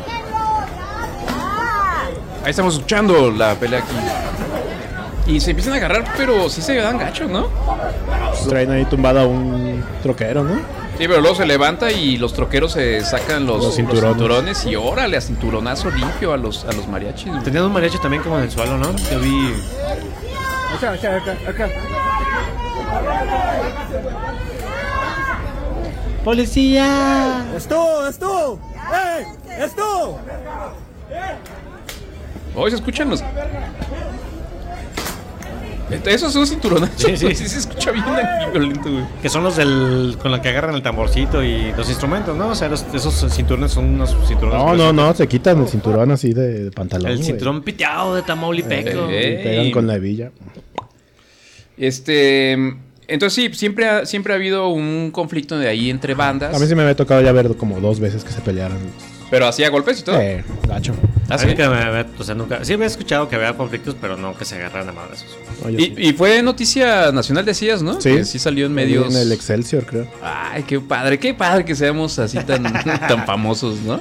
Ahí estamos escuchando la pelea aquí. Y se empiezan a agarrar, pero sí se dan gachos, ¿no? traen ahí tumbado a un troquero, ¿no? Sí, pero luego se levanta y los troqueros se sacan los cinturones y órale, a cinturonazo limpio a los mariachis. güey. Tenían un mariachi también como en el suelo, ¿no? Yo vi... Acá. ¡Policía! ¡Es tú! ¡Ey! ¡Es tú! Hoy se escuchan los... Esos son cinturones. Sí. Sí, se escucha bien aquí, violento, güey. Que son los con la que agarran el tamborcito y los instrumentos, ¿no? O sea, esos cinturones son unos cinturones... No, se quitan el cinturón así de pantalón. El güey. cinturón piteado de Tamaulipeco. Y pegan con la hebilla. Entonces sí, siempre ha habido un conflicto de ahí entre bandas. A mí sí me había tocado ya ver como 2 veces que se pelearon. Pero hacía golpes y todo. Gacho. ¿Ah, Así sí? que nunca... Sí había escuchado que había conflictos, pero no que se agarraran a madrazos. Oye, sí. Y fue noticia nacional, decías, ¿no? Sí. Que sí salió en medios. En el Excelsior, creo. Ay, qué padre que seamos así tan famosos, ¿no?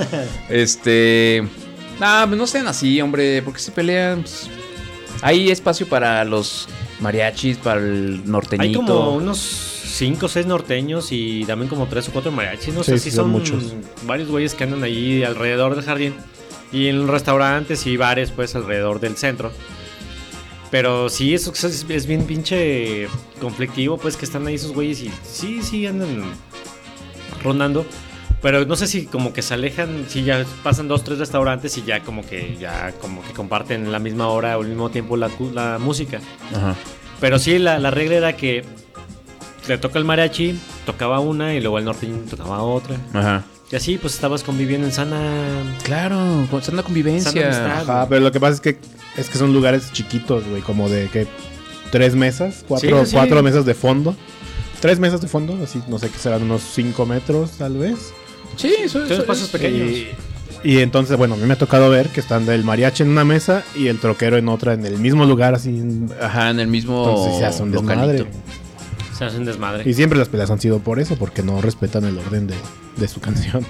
No sean así, hombre, porque se pelean. Pues, hay espacio para los mariachis, para el norteñito. Hay como unos 5 o 6 norteños y también como 3 o 4 mariachis, no Sí, sé sí, si son son muchos. varios güeyes que andan ahí alrededor del jardín y en restaurantes y bares pues alrededor del centro. Pero sí, eso es bien pinche conflictivo, pues que están ahí esos güeyes y sí andan rondando. Pero no sé si como que se alejan, si ya pasan 2 o 3 restaurantes y ya como que comparten la misma hora o al mismo tiempo la música. Ajá. Pero sí, la regla era que le toca el mariachi, tocaba una y luego el norteño tocaba otra. Ajá. Y así pues estabas conviviendo en sana... Claro, con sana convivencia. Sana amistad. Ajá, pero lo que pasa es que son lugares chiquitos, güey, como de que 3 mesas, 4 Sí. mesas de fondo. 3 mesas de fondo, así no sé qué serán, unos 5 metros tal vez. Sí, son espacios pequeños. Y entonces, bueno, a mí me ha tocado ver que están el mariachi en una mesa y el troquero en otra, en el mismo lugar, así. Ajá, en el mismo Entonces se hace un desmadre. localito. Se hace un desmadre. Y siempre las peleas han sido por eso, porque no respetan el orden de su canción.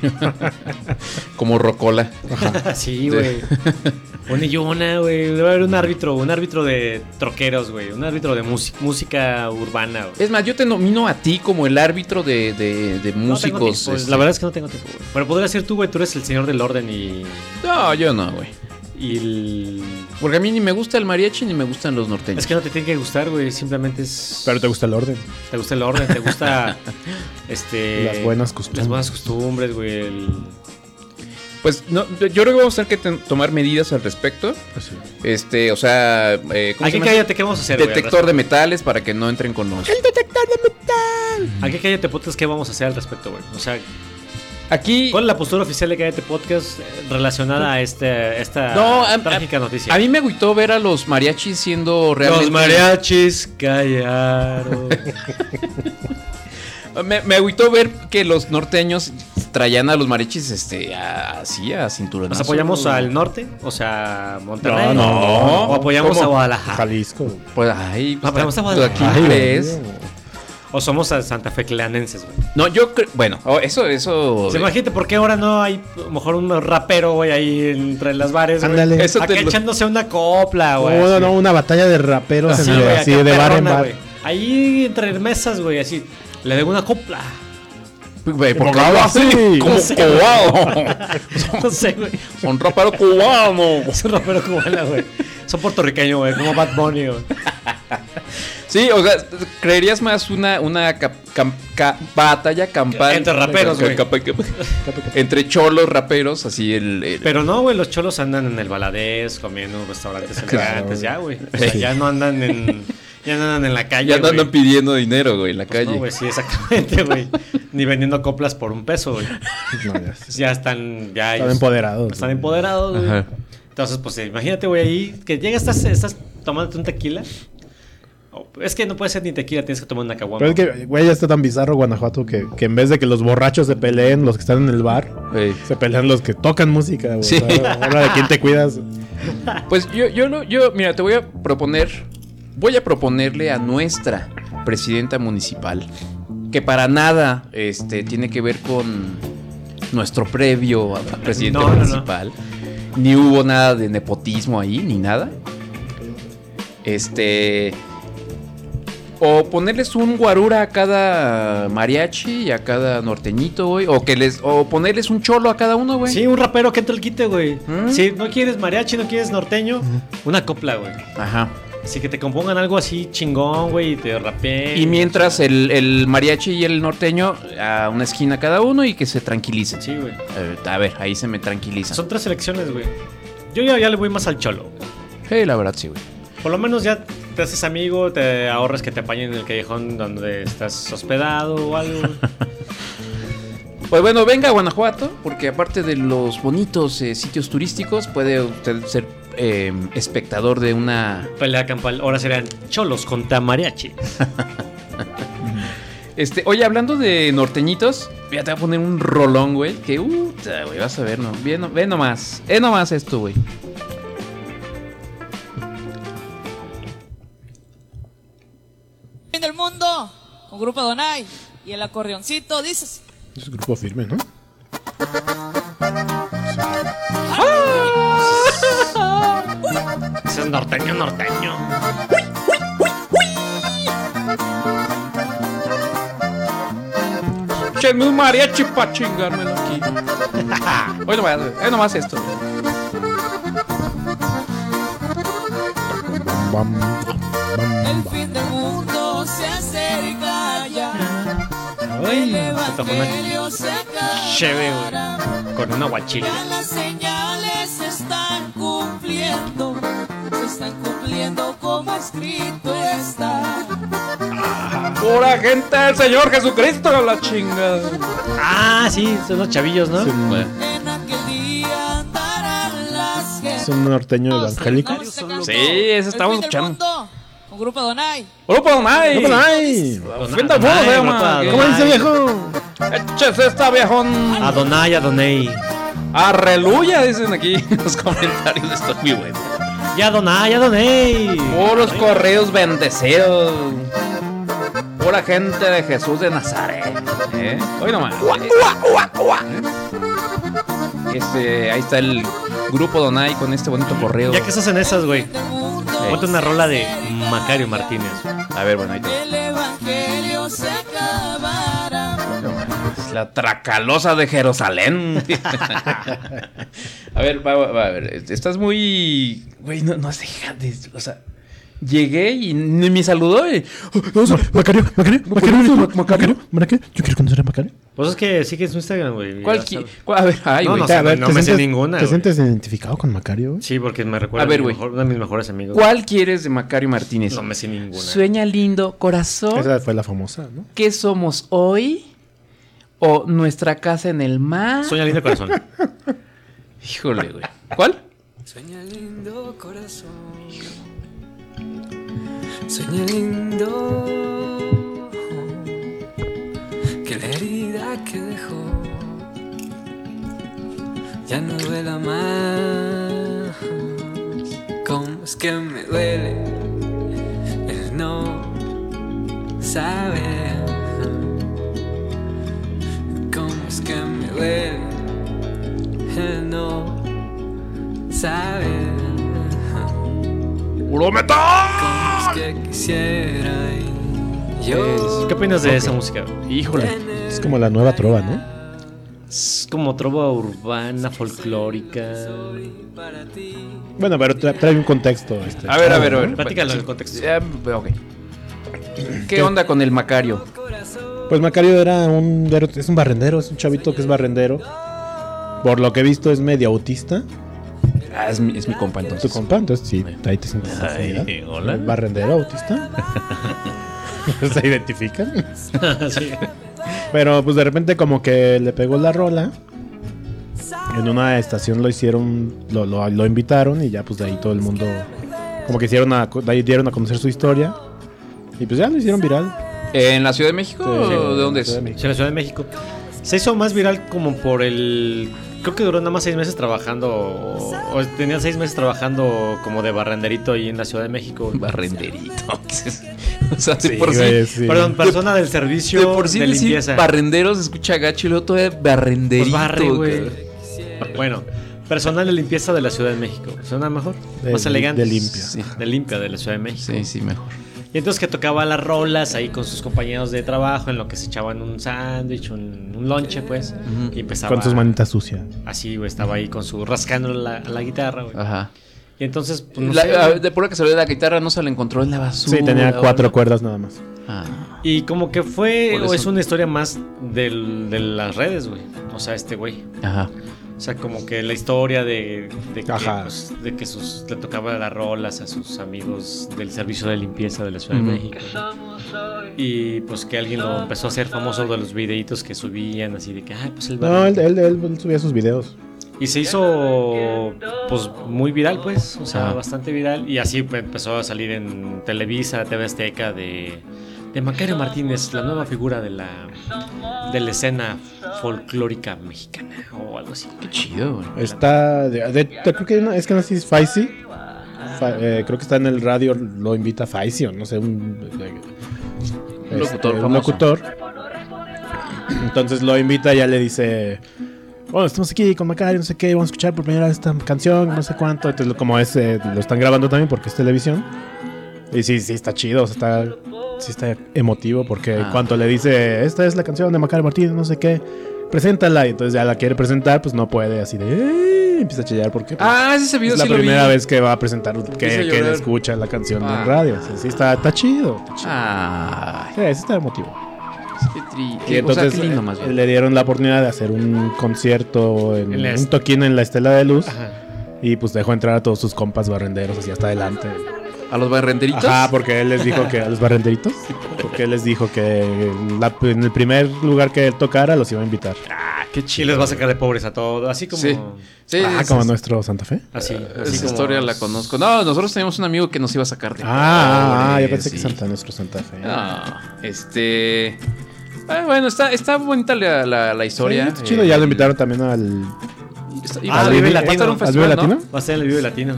Como Rocola. Sí, güey. Una y una, güey. Debe haber un árbitro de troqueros, güey. Un árbitro de música urbana, güey. Es más, yo te nomino a ti como el árbitro de No tengo músicos. tiempo, la verdad es que no tengo tiempo, güey. Pero podría ser tú, güey. Tú eres el señor del orden y... No, yo no, güey. Y el... Porque a mí ni me gusta el mariachi ni me gustan los norteños. Es que no te tiene que gustar, güey. Simplemente es... Pero te gusta el orden. Te gusta el orden, te gusta... Las buenas costumbres. Las buenas costumbres, güey. Pues no, yo creo que vamos a tener que tomar medidas al respecto. Pues sí. O sea, ¿cómo se Aquí llama? cállate, ¿qué vamos a hacer, güey? Detector de metales para que no entren con los... Aquí cállate podcast, ¿qué vamos a hacer al respecto, güey? O sea, aquí... ¿cuál es la postura oficial de Cállate Podcast relacionada a esta trágica noticia? A mí me agüitó ver a los mariachis siendo realmente... Los mariachis callaron. Me agüitó ver que los norteños traían a los mariachis así a cinturonazo. ¿Nos apoyamos al norte? O sea, Monterrey. No. ¿O apoyamos ¿Cómo? a Guadalajara? Jalisco. Pues, ay, pues, Apoyamos a aquí Guadalajara. crees. O somos santafeclanenses, güey. No, yo creo... Bueno, eso... Imagínate por qué ahora no hay a lo mejor un rapero, güey, ahí entre las bares, güey. Ándale. Acá echándose una copla, güey. No, una batalla de raperos así, así de bar en bar. Wey. Ahí entre mesas, güey, así. Le debo una copla. Güey, ¿por qué habla así? Como cubano. No sé, güey. Un rapero cubano. Es un rapero cubano, güey. Son puertorriqueños, güey, como Bad Bunny, güey. Sí, o sea, creerías más una batalla campal entre raperos, güey. Entre cholos raperos, así Pero no, güey, los cholos andan en el Baladés, comiendo en restaurantes elegantes, ya, güey. O sea, ya no andan en la calle. Ya no andan pidiendo dinero, güey, en la calle. No, güey, sí, exactamente, güey. Ni vendiendo coplas por $1, güey. No, ya están empoderados. Están empoderados, güey. Entonces, pues imagínate, güey, ahí que llegas, estás tomándote un tequila. Es que no puede ser ni tequila, tienes que tomar una caguama. Pero es que, güey, ya está tan bizarro Guanajuato que en vez de que los borrachos se peleen, los que están en el bar, se pelean los que tocan música, güey. Sí. O sea, ahora de quién te cuidas. Pues yo, mira, te voy a proponerle a nuestra presidenta municipal, que para nada tiene que ver con nuestro previo presidente municipal. No. Ni hubo nada de nepotismo ahí, ni nada. O ponerles un guarura a cada mariachi y a cada norteñito, güey. O ponerles un cholo a cada uno, güey. Sí, un rapero que entre el quite, güey. Si no quieres mariachi, no quieres norteño, una copla, güey. Ajá. Así que te compongan algo así chingón, güey, y te rapeen. Y mientras el mariachi y el norteño a una esquina cada uno y que se tranquilicen. Sí, güey. A ver, ahí se me tranquilizan. Son 3 selecciones, güey. Yo ya le voy más al cholo. Sí, la verdad, sí, güey. Por lo menos ya te haces amigo, te ahorras que te apañen en el callejón donde estás hospedado o algo. Pues bueno, venga a Guanajuato, porque aparte de los bonitos sitios turísticos, puede usted ser espectador de una pelea campal. Ahora serán cholos contra mariachi. Oye, hablando de norteñitos, ya te voy a poner un rolón, güey. Que güey, vas a ver, ¿no? Ve nomás. Nomás esto, güey. Fin del mundo, con Grupo Donay y el acordeoncito, dices. Es Grupo Firme, ¿no? Ese es norteño. Echenme un mariachi pa' chingármelo aquí. Oye, nomás esto. El fin del mundo se acerca ya. Ay, se tocó una chévere, güey, con una guachila. Ya las señales se están cumpliendo como escrito está. Pura gente del Señor Jesucristo, la chingada. Ah, sí, son los chavillos, ¿no? Sí, en aquel día andarán las gentes. ¿Es un norteño evangélico? Sí, eso estamos escuchando. Con Grupo Donay. Grupo Donay. ¿Cómo dice, viejo? Échese esta, viejón. Adonai. Arreluya, dicen aquí en los comentarios. Esto es muy bueno. Ya Adonai. Puros correos bendecidos. Pura gente de Jesús de Nazaret. Hoy nomás. Ahí está el Grupo Donay con este bonito correo. Ya que estás en esas, güey, ponte una rola de Macario Martínez. A ver, bueno, ahí está. El evangelio se acabará. La Tracalosa de Jerusalén. A ver, estás muy... Güey, no has dejado de... O sea, llegué y ni me saludó. Macario. Yo quiero conocer a Macario. Pues es que sí que es su Instagram, güey. A ver, güey. No me sé ninguna. ¿Te sientes identificado con Macario, güey? Sí, porque me recuerda a uno de mis mejores amigos. ¿Cuál quieres de Macario Martínez? No me sé ninguna. Sueña lindo, corazón. Esa fue la famosa, ¿no? ¿Qué somos hoy? ¿O nuestra casa en el mar? Sueña lindo, corazón. Híjole, güey. ¿Cuál? Sueña lindo, corazón. Sueña lindo, que la herida que dejó ya no duela más. ¿Cómo es que me duele el no saber saber ¡Puro metal! cómo es que quisiera yo. ¿Qué opinas de esa música? Híjole. Es como la nueva trova, ¿no? Es como trova urbana, folclórica. Bueno, pero trae un contexto. A ver. Platícalo el contexto. Ok. ¿Qué onda con el Macario? Pues Macario es un barrendero, es un chavito que es barrendero. Por lo que he visto es medio autista. Es mi compa entonces. Tu compa, entonces sí, ahí te sientes. Hola. ¿Barrendero autista? ¿Se identifican? Sí. Pero pues de repente como que le pegó la rola. En una estación lo hicieron, lo invitaron y ya pues de ahí todo el mundo como que dieron a conocer su historia. Y pues ya lo hicieron viral. ¿En la Ciudad de México? Sí, ¿O de dónde es? Sí, en la Ciudad de México. Se hizo más viral como por el... Creo que duró nada más 6 meses trabajando. O tenía 6 meses trabajando como de barrenderito ahí en la Ciudad de México. Barrenderito. O sea, Sí, por güey, sí. sí. Perdón, persona del servicio De por sí de decir limpieza. barrendero se escucha gacho y luego todo es barrenderito. Pues barre, güey. cabrón. Bueno, personal de limpieza de la Ciudad de México. ¿Suena mejor? Más elegante. De limpia. Sí, de limpia de la Ciudad de México. Sí, mejor. Y entonces que tocaba las rolas ahí con sus compañeros de trabajo, en lo que se echaban un sándwich, un lonche, pues. Y empezaba. Con sus manitas sucias. Así, güey, estaba ahí con su rascando la guitarra, güey. Ajá. Y entonces, pues, no sé, De pura casualidad, la guitarra no se la encontró en la basura. Sí, tenía 4 cuerdas nada más. Y como que fue, Por o eso. es una historia más de las redes, güey. O sea, este güey. Ajá. O sea, como que la historia de que, Ajá. pues, de que le tocaba las rolas a sus amigos del servicio de limpieza de la Ciudad Ujú. de México. Y pues que alguien lo empezó a hacer famoso de los videitos que subían, así de que, ay, pues el No, él subía sus videos. Y se hizo pues muy viral, pues, o sea, Ajá. bastante viral. Y así empezó a salir en Televisa, TV Azteca de Macario Martínez, la nueva figura de la escena folclórica mexicana o algo así. Qué chido, güey. Está, creo que es que no sé si es Faisy. Creo que está en el radio, lo invita Faisy o no sé, un locutor un famoso. locutor. Entonces lo invita y ya le dice, bueno, estamos aquí con Macario, no sé qué, vamos a escuchar por primera vez esta canción, no sé cuánto. Entonces como es, lo están grabando también porque es televisión. Y sí, está chido, o sea, sí está emotivo porque en cuanto le dice, esta es la canción de Macario Martínez, no sé qué, preséntala. Y entonces ya la quiere presentar, pues no puede, así de empieza a chillar porque pues, ese video es la sí lo vi. primera vez que va a presentar, que Empieza a él llorar. escucha la canción en radio. Sí, está chido. Ay, Sí, sí está emotivo. qué triste. Y entonces qué lindo más bien. le dieron la oportunidad de hacer un concierto, En un toquín en la Estela de Luz. Ajá. Y pues dejó entrar a todos sus compas barrenderos así hasta adelante. ¿A los barrenderitos? Ajá, porque él les dijo que a los barrenderitos, porque él les dijo que en el primer lugar que él tocara los iba a invitar. Qué Y chido. les va a sacar de pobres a todos, así como... Sí. Sí, Como nuestro Santa Fe. Así Esa como- historia la conozco. No, nosotros teníamos un amigo que nos iba a sacar de Yo pobres, pensé que sí. nuestro Santa Fe. Bueno, está bonita la historia. Sí, está chido, ya lo invitaron también al... al Vive Va a estar Latino. un ¿Al festival, Vive ¿no? Latino? Va a ser el Vive Latino.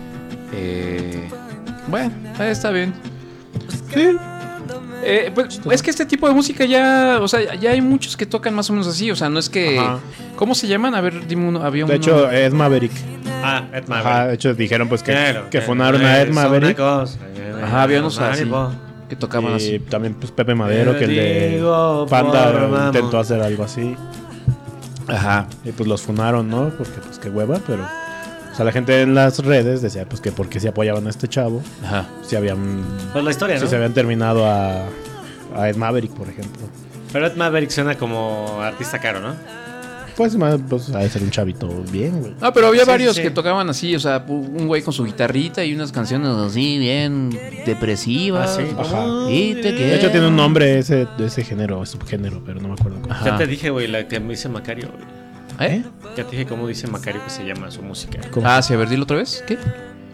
Bueno, está bien. Sí. Pues es que este tipo de música ya, o sea, ya hay muchos que tocan más o menos así, o sea, no es que... Ajá. ¿Cómo se llaman? A ver, dime uno, había uno... De hecho, Ed Maverick. Ed Maverick. Ajá, de hecho dijeron pues que Claro, funaron a Ed Maverick. Ajá, había unos así, que tocaban Y así. también pues Pepe Madero, que el de digo, Panda por intentó mamón. hacer algo así. Ajá. Y pues los funaron, ¿no? Porque pues qué hueva, pero... O sea, la gente en las redes decía pues que porque si apoyaban a este chavo. Ajá. Si habían... Pues la historia, Si ¿no? se habían terminado a Ed Maverick, por ejemplo. Pero Ed Maverick suena como artista caro, ¿no? Pues ha de ser un chavito bien, güey. No, pero había Sí, varios sí. que tocaban así, o sea, un güey con su guitarrita y unas canciones así bien depresivas. Ah, sí. Ajá. Y te De hecho tiene un nombre de ese género, subgénero, pero no me acuerdo cómo. Ajá. Ya te dije, güey, la que me dice Macario, güey. ¿Eh? Ya te dije cómo dice Macario que se llama su música. ¿Cómo? Ah, sí, a ver, dilo otra vez. ¿Qué?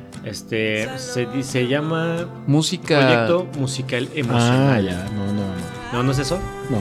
Se llama Música... Proyecto Musical Emocional. Ah, ya, no. ¿No es eso? No.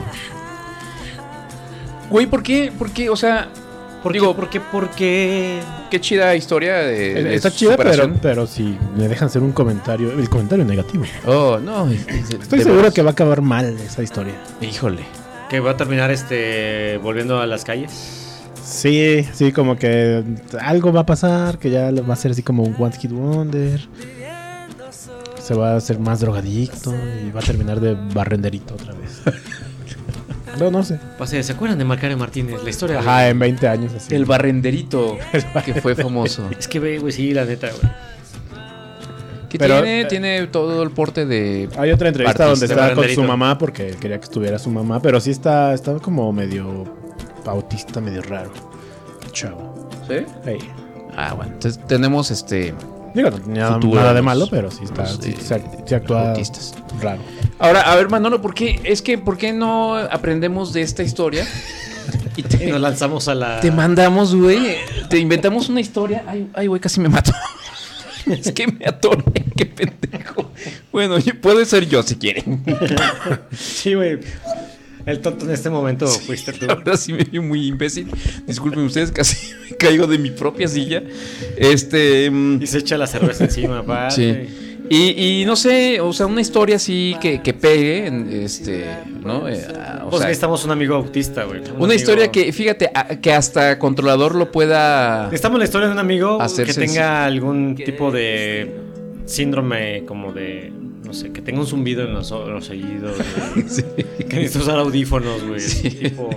Güey, ¿por qué? ¿Por qué? O sea, Digo, porque qué chida historia de Está chida, superación. pero si me dejan hacer un comentario, el comentario negativo. Oh, no. Estoy seguro que va a acabar mal esa historia. Híjole. que va a terminar volviendo a las calles. Sí, como que algo va a pasar, que ya va a ser así como un One Hit Wonder. Se va a hacer más drogadicto y va a terminar de barrenderito otra vez. No sé. ¿Se acuerdan de Macario Martínez? La historia. Ajá, en 20 años así. El barrenderito que fue famoso. Es que, güey, sí, la neta, güey. Que Pero, tiene todo el porte de... Hay otra entrevista donde artista, estaba con su barrenderito. mamá porque quería que estuviera su mamá, pero sí estaba como medio autista, medio raro. Chavo. ¿Sí? Hey. Ah, bueno. Entonces tenemos Digo, no tenía nada de malo, pero sí está, sí actúa autistas. Raro. Ahora, a ver, Manolo, ¿por qué no aprendemos de esta historia? Y nos lanzamos a la... Te mandamos, güey. Te inventamos una historia. Ay, güey, casi me mato. Es que me atoré, qué pendejo. Bueno, puede ser yo si quieren. Sí, güey. El tonto en este momento fuiste tú. Ahora sí me vio muy imbécil. Disculpen ustedes, casi me caigo de mi propia silla. Y se echa la cerveza encima, padre. Sí. Y no sé, o sea, una historia así que pegue, ¿no? Pues necesitamos un amigo autista, güey. Una historia que, fíjate, que hasta controlador lo pueda... Necesitamos la historia de un amigo que sencillo. tenga algún tipo de síndrome como de... No sé, que tenga un zumbido en los oídos, güey. Sí. Que necesita usar audífonos, güey. Sí. Tipo...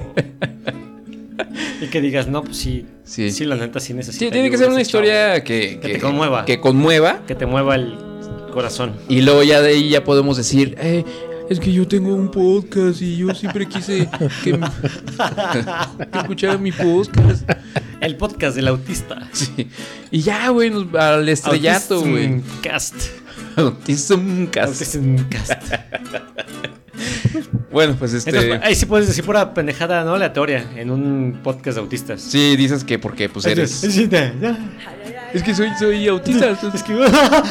Y que digas, no, pues sí, la neta sí necesita. Sí, tiene que ser una historia que te conmueva. Que conmueva. Que te mueva el corazón. Y luego ya de ahí ya podemos decir, es que yo tengo un podcast y yo siempre quise que escuchara mi podcast. El podcast del autista. Sí. Y ya, güey, al estrellato, güey. Autism Cast. Autism Cast. Bueno, pues Entonces, ahí sí puedes decir pura pendejada, ¿no? Aleatoria, en un podcast de autistas. Sí, dices que porque pues eres... Es que soy autista. Es que...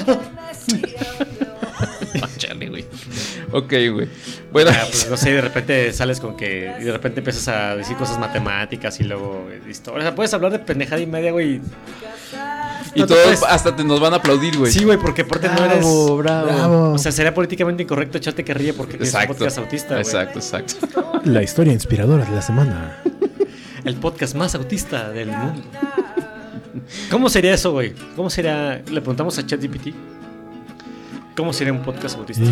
Chale, güey. Ok, güey. Bueno, pues no sé, de repente sales con que... Y de repente empiezas a decir cosas matemáticas y luego historia. O sea, puedes hablar de pendejada y media, güey. Y todos hasta nos van a aplaudir, güey. Sí, güey, porque aparte no eres... Bravo. O sea, sería políticamente incorrecto echarte carrilla porque tienes un podcast autista, güey. Exacto. La historia inspiradora de la semana. El podcast más autista del mundo. ¿Cómo sería eso, güey? ¿Cómo sería? Le preguntamos a ChatGPT. ¿Cómo sería un podcast autista?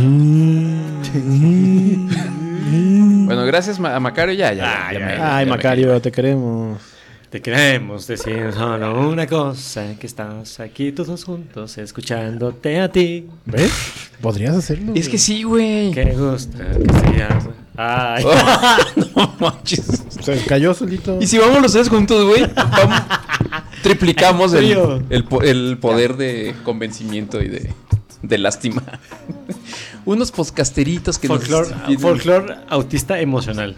Bueno, gracias a Macario. Ay, Macario, te queremos. Te queremos decir solo una cosa, que estamos aquí todos juntos escuchándote a ti. ¿Ves? Podrías hacerlo. Es que sí, güey. Qué gusto que seas. Ay. No manches. Se cayó solito. Y si vamos los tres juntos, güey, triplicamos el poder de convencimiento y de lástima. Unos podcasteritos que folclore autista emocional.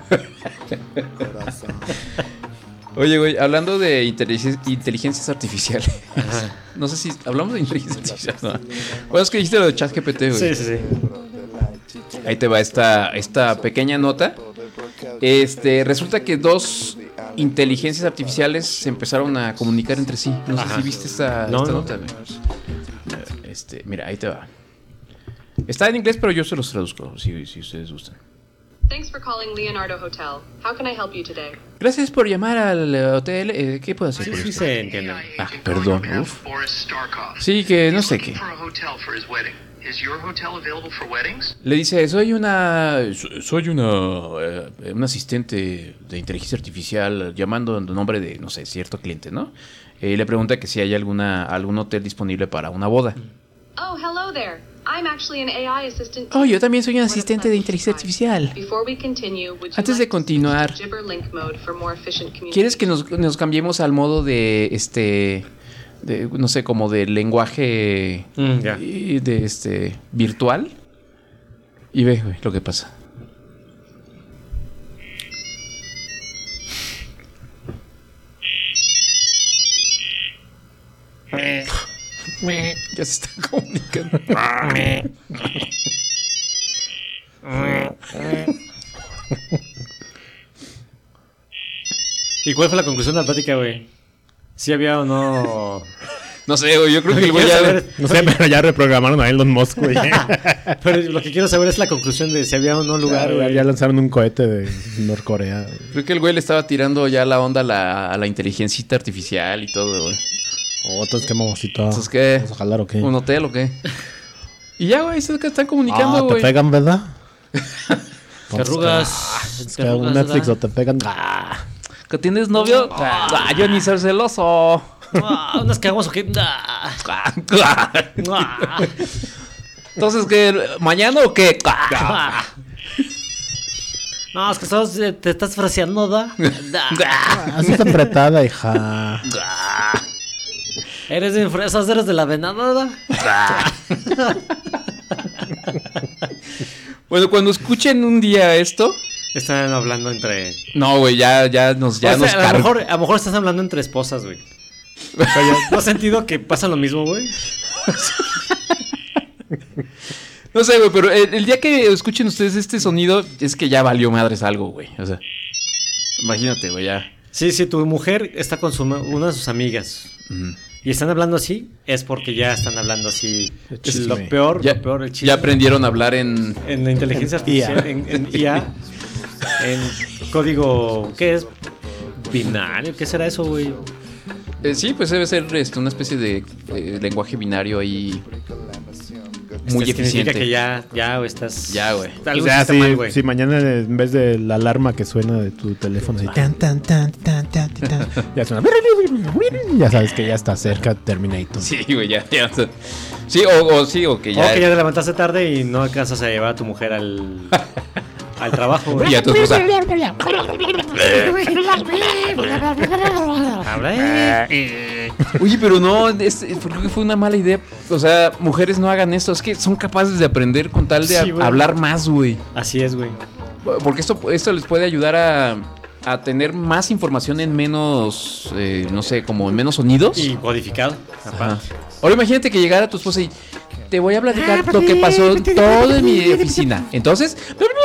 Oye, güey, hablando de inteligencias artificiales. Ajá. No sé si hablamos de inteligencia artificial. No. Bueno, es que dijiste lo de ChatGPT, güey. Sí. Ahí te va esta pequeña nota. Resulta que dos inteligencias artificiales se empezaron a comunicar entre sí. No sé si viste esta nota, güey. Mira, ahí te va. Está en inglés, pero yo se los traduzco, si ustedes gustan. Thanks for calling Leonardo Hotel. How can I help you today? Gracias por llamar al hotel. ¿Qué puedo hacer? Sí, se entiende. Perdón. Uf. Sí, que no sé qué. Le dice, soy un asistente de inteligencia artificial llamando en nombre de, no sé, cierto cliente, ¿no? Y le pregunta que si hay algún hotel disponible para una boda. Oh, hello there. I'm actually an AI assistant. Oh, yo también soy un asistente de inteligencia artificial. Antes de continuar, ¿quieres que nos cambiemos al modo de no sé, como de lenguaje de virtual? Y ve, güey, lo que pasa. Ya se está comunicando. ¿Y cuál fue la conclusión de la plática, güey? ¿Sí había o no No sé, güey, yo creo que el güey ya... No sé, pero ya reprogramaron a Elon Musk, güey. Pero lo que quiero saber es la conclusión de si había o no lugar, güey. Ya lanzaron un cohete de Norcorea. Creo que el güey le estaba tirando ya la onda a la inteligencia artificial y todo, güey. Entonces, ¿qué mamosito? Entonces, ¿qué? ¿Vamos a jalar o qué? ¿Un hotel o qué? Y ya, güey, se están comunicando, güey. ¿Te pegan, verdad? Te arrugas. Es que un Netflix o te pegan. ¿Que tienes novio? Yo ni ser celoso. Unas cagamos o qué. Entonces, ¿qué? ¿Mañana o qué? No, es que te estás fraseando, ¿da? Así está apretada, hija. ¿Eres de fresas? ¿Eres de la venada, da? Bueno, cuando escuchen un día esto... Están hablando entre... No, güey, ya nos a lo mejor estás hablando entre esposas, güey. ¿No has sentido que pasa lo mismo, güey? No sé, güey, pero el día que escuchen ustedes este sonido es que ya valió madres algo, güey. O sea, imagínate, güey, ya. Sí, si tu mujer está con una de sus amigas y están hablando así, es porque ya están hablando así. Lo peor, el chisme. Ya aprendieron a hablar en la inteligencia artificial, en IA, en código, ¿qué es? Binario, ¿qué será eso, güey? Sí, pues debe ser una especie de lenguaje binario ahí muy eficiente. Significa que ya estás... Ya, güey. O sea, si mañana en vez de la alarma que suena de tu teléfono, así, ya suena... Ya sabes que ya está cerca Terminator. Sí, güey, ya. Sí, o que ya... O que ya te levantaste tarde y no alcanzas a llevar a tu mujer al trabajo, güey. Y a tu esposa. Oye, pero no, creo que fue una mala idea. O sea, mujeres no hagan esto. Es que son capaces de aprender con tal de hablar más, güey. Así es, güey. Porque esto les puede ayudar a tener más información en menos, no sé, como en menos sonidos. Y codificado. Ahora imagínate que llegara tu esposa y te voy a platicar lo que pasó todo en mi oficina. Entonces...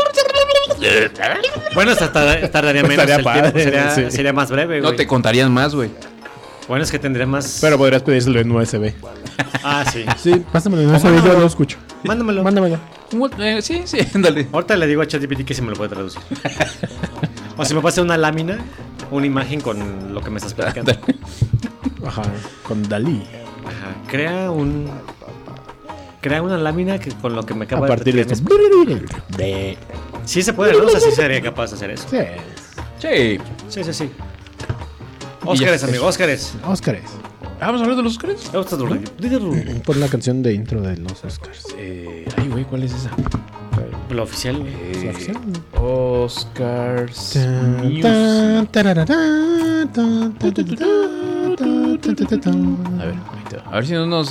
Bueno, tardaría menos. Sería más breve, güey. No te contarían más, güey. Bueno, es que tendría más... Pero podrías pedírselo en USB. Ah, sí. Sí, pásamelo en USB, yo lo escucho. Mándamelo. Sí, dale. Ahorita le digo a ChatGPT que si me lo puede traducir. O si me pasa una lámina, una imagen con lo que me estás platicando. Ajá, con Dalí. Ajá, crea una lámina que con lo que me acaba a partir de de sí se puede, ¿no? O sea, sí sería capaz de hacer eso. Sí. Óscares, amigo, Óscares. ¿Vamos a hablar de los Óscares? Pon la canción de intro de los Óscars. Ay, güey, ¿cuál es esa? La oficial, güey. Óscars News. A ver si no nos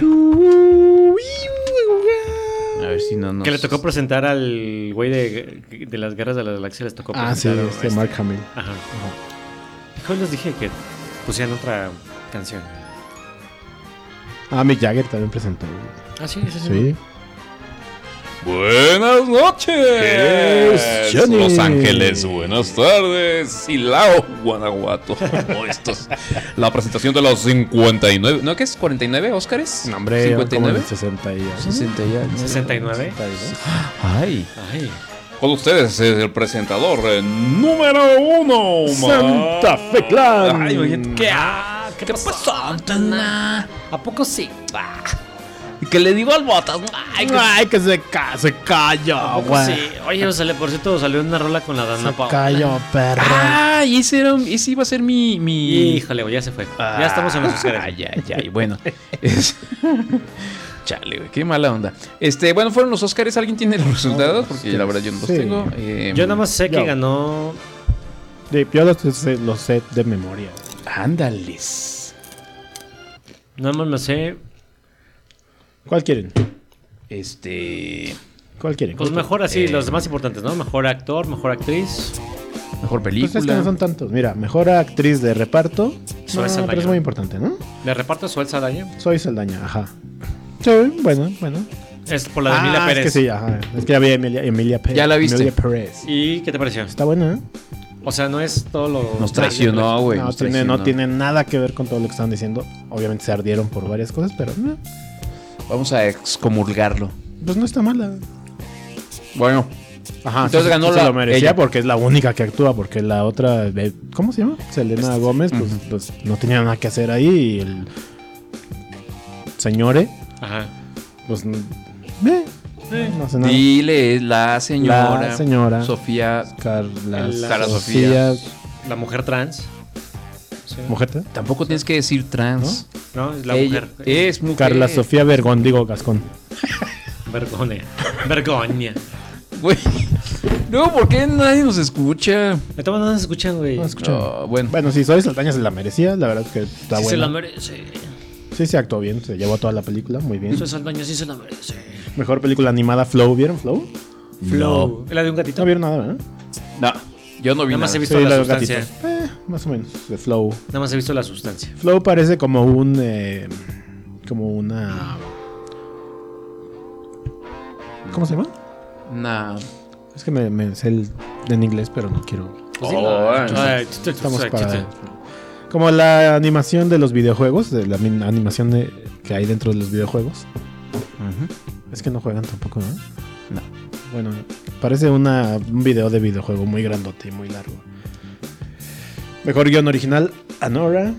A ver si no nos... Que le tocó presentar al güey de las guerras de la galaxia. Les tocó presentar. Ah, sí, Mark Hamill. Ajá. Hoy les dije que pusieran otra canción. Mick Jagger también presentó. Ah, sí. Buenas noches, Los Ángeles, buenas tardes, Silao, Guanajuato. La presentación de los 59, ¿no? ¿Qué es? ¿49 Óscares? No, hombre, 59, 69. Ay. Con ustedes es el presentador número 1, Santa Fe Clan. Ay, imagínate. ¿Qué pasó? ¿A poco sí? Y que le digo al Botas. Ay, que se calla, güey. Sí. Oye, por cierto, salió una rola con la Dana Paola. Se cayó, perro. Y ese iba a ser mi... Híjole, güey, ya se fue. Ya estamos en los Óscares. Ay, bueno. Chale, güey, qué mala onda. Bueno, fueron los Óscares. ¿Alguien tiene los resultados? Porque la verdad yo no los tengo. Yo nada más sé que ganó... Yo los sé de memoria. Ándales. Nada más me sé... ¿Cuál quieren? ¿Cuál quieren? Pues mejor así, los demás importantes, ¿no? Mejor actor, mejor actriz. Mejor película. Pues es que no son tantos. Mira, mejor actriz de reparto. Pero es muy importante, ¿no? ¿De reparto Zoe Saldaña? Zoe Saldaña, ajá. Sí, bueno. Es por la de Emilia Pérez. Es que sí, ajá. Es que ya vi Emilia Pérez. Ya la viste. Emilia Pérez. ¿Y qué te pareció? Está buena, ¿eh? O sea, no es todo lo... Nos traicionó, güey. No tiene nada que ver con todo lo que están diciendo. Obviamente se ardieron por varias cosas, pero no. Vamos a excomulgarlo. Pues no está mala. Bueno. Ajá, entonces ganó se la... lo merecía ella. porque es la única que actúa. Porque la otra, ¿cómo se llama? Selena Gómez, pues no tenía nada que hacer ahí. Y el señore, Ajá. pues... no hace nada. Dile, la señora Sofía Carla Sofía. La mujer trans. Sí. ¿Mujer trans? Tampoco tienes que decir trans. No, es la Ella mujer. es mujer. Carla Sofía Vergón, digo Gascón. Vergoña. Güey. No, ¿por qué nadie nos escucha? No nos escuchan, güey. No escuchan. Bueno, si Zoe Saldaña se la merecía, la verdad es que está Sí buena. se la merece. Sí, se actuó bien, se llevó toda la película, muy bien. Zoe Saldaña sí se la merece. Mejor película animada, Flow. ¿Vieron Flow? Flow. ¿La de un gatito? No vieron nada, ¿verdad? No, yo no vi Nada más nada. he visto Sí, la de un sustancia. gatito. Más o menos, de Flow. Nada más he visto la sustancia. Flow parece como como una... ¿Cómo se llama? Nah. Es que me sé en inglés, pero no quiero... Estamos para... Como la animación de los videojuegos, de la animación que hay dentro de los videojuegos. Es que no juegan tampoco, ¿no? No. Bueno, parece un video de videojuego muy grandote y muy largo. Mejor guión original, Anora.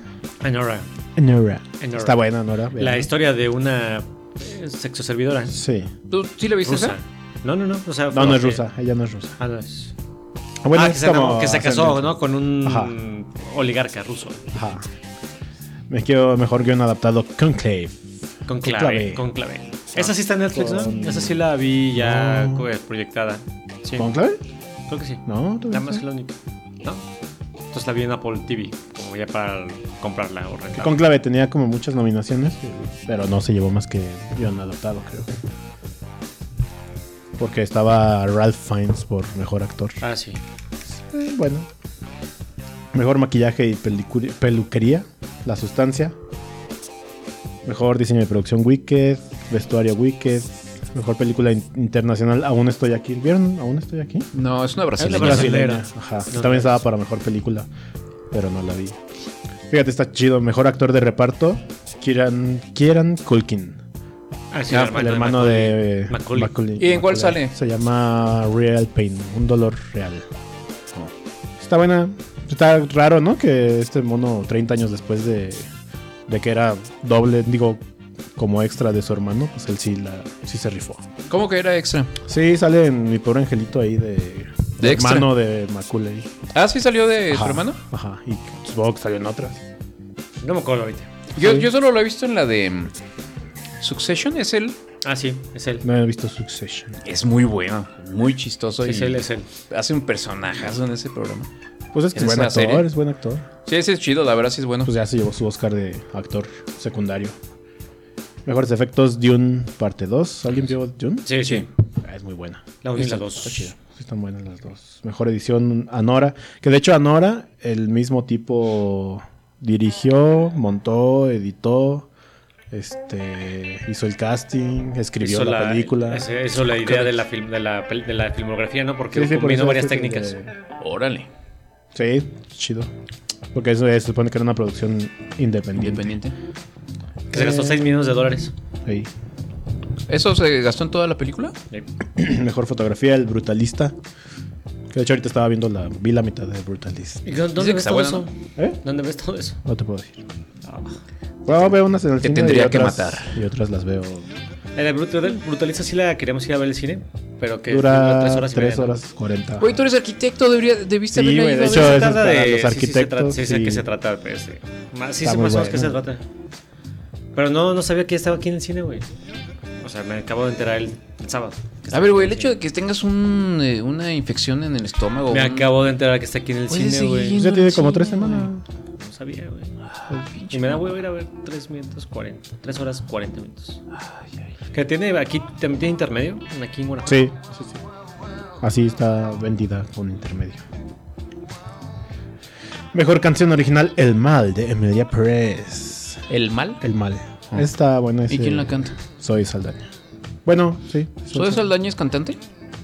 Está buena, Anora. La historia de una sexoservidora. Sí. ¿Tú sí la viste rusa? esa? No. O sea, no es rusa. Ella no es rusa. Ah, no es... Bueno, que, que se casó, ¿no? Con un oligarca ruso. Ajá. Me quedo mejor guión adaptado, Conclave. Conclave. Esa sí está en Netflix, ¿no? Esa sí la vi ya proyectada. Sí. ¿Conclave? Creo que sí. No, nada más que la única. ¿No? Entonces la vi en Apple TV, como ya para comprarla o rentarla. Conclave tenía como muchas nominaciones, pero no se llevó más que guión adaptado, creo. Porque estaba Ralph Fiennes por mejor actor. Ah, sí. Bueno. Mejor maquillaje y peluquería, La Sustancia. Mejor diseño de producción, Wicked. Vestuario, Wicked. Mejor película internacional, Aún Estoy Aquí. ¿Vieron Aún Estoy Aquí? No, es una brasileña. Es brasileña. Ajá. También estaba para mejor película, pero no la vi. Fíjate, está chido. Mejor actor de reparto, Kieran Culkin. Ah, sí, el hermano de Macaulay. ¿Y en cuál sale? Se llama Real Pain, un dolor real. Está buena. Está raro, ¿no? Que este mono 30 años después de que era doble, digo, como extra de su hermano, pues él sí se rifó. ¿Cómo que era extra? Sí, sale en Mi Pobre Angelito ahí de hermano de Macaulay. Ah, sí salió de su hermano. Ajá, y supongo que salió en otras. No me acuerdo ahorita. Yo solo lo he visto en la de Succession, ¿es él? Ah, sí, es él. No he visto Succession. Es muy bueno, muy chistoso. Sí, es él. Hace un personajazo en ese programa. Pues es que es buen actor. Sí, ese es chido, la verdad sí es bueno. Pues ya se llevó su Oscar de actor secundario. Mejores efectos, Dune parte 2. ¿Alguien vio Dune? Sí. Es muy buena. La 1 y la 2. Está chida. Sí, están buenas las dos. Mejor edición, Anora. Que de hecho Anora, el mismo tipo dirigió, montó, editó, hizo el casting, escribió la película. Eso la idea de la filmografía, ¿no? Porque combinó varias técnicas. Órale. Sí, chido. Porque eso se supone que era una producción independiente. Que se gastó $6 millones. Sí. ¿Eso se gastó en toda la película? Sí. Mejor fotografía, El Brutalista. Que de hecho ahorita estaba viendo vi la mitad de Brutalista. ¿Y dónde ves todo eso? ¿Eh? ¿Dónde ves todo eso? No te puedo decir. Bueno, veo unas en el cine tendría y otras, que matar. Y otras las veo. El Brutalista sí la queríamos ir a ver al cine, pero que dura 3 horas 40. Güey, tú eres arquitecto, debiste sí, haberle güey, ido. de hecho, se eso trata para de los arquitectos. Sí, sé de qué se trata. Pues, sí, Está más o menos bueno. qué se trata. Pero no sabía que estaba aquí en el cine, güey. O sea, me acabo de enterar el sábado. A ver, güey, el hecho de que tengas una infección en el estómago. Me acabo de enterar que está aquí en el cine, güey. Ya tiene como 3 semanas. No sabía, güey. Y me da huevo ir a ver 3 horas 40 minutos. Que tiene aquí, también tiene intermedio. Aquí en Guanajuato. Sí. Así está vendida con intermedio. Mejor canción original, El Mal, de Emilia Pérez. ¿El Mal? El Mal. Está bueno. ¿Y quién la canta? Zoe Saldaña. Bueno, sí. ¿Zoe Saldaña es cantante?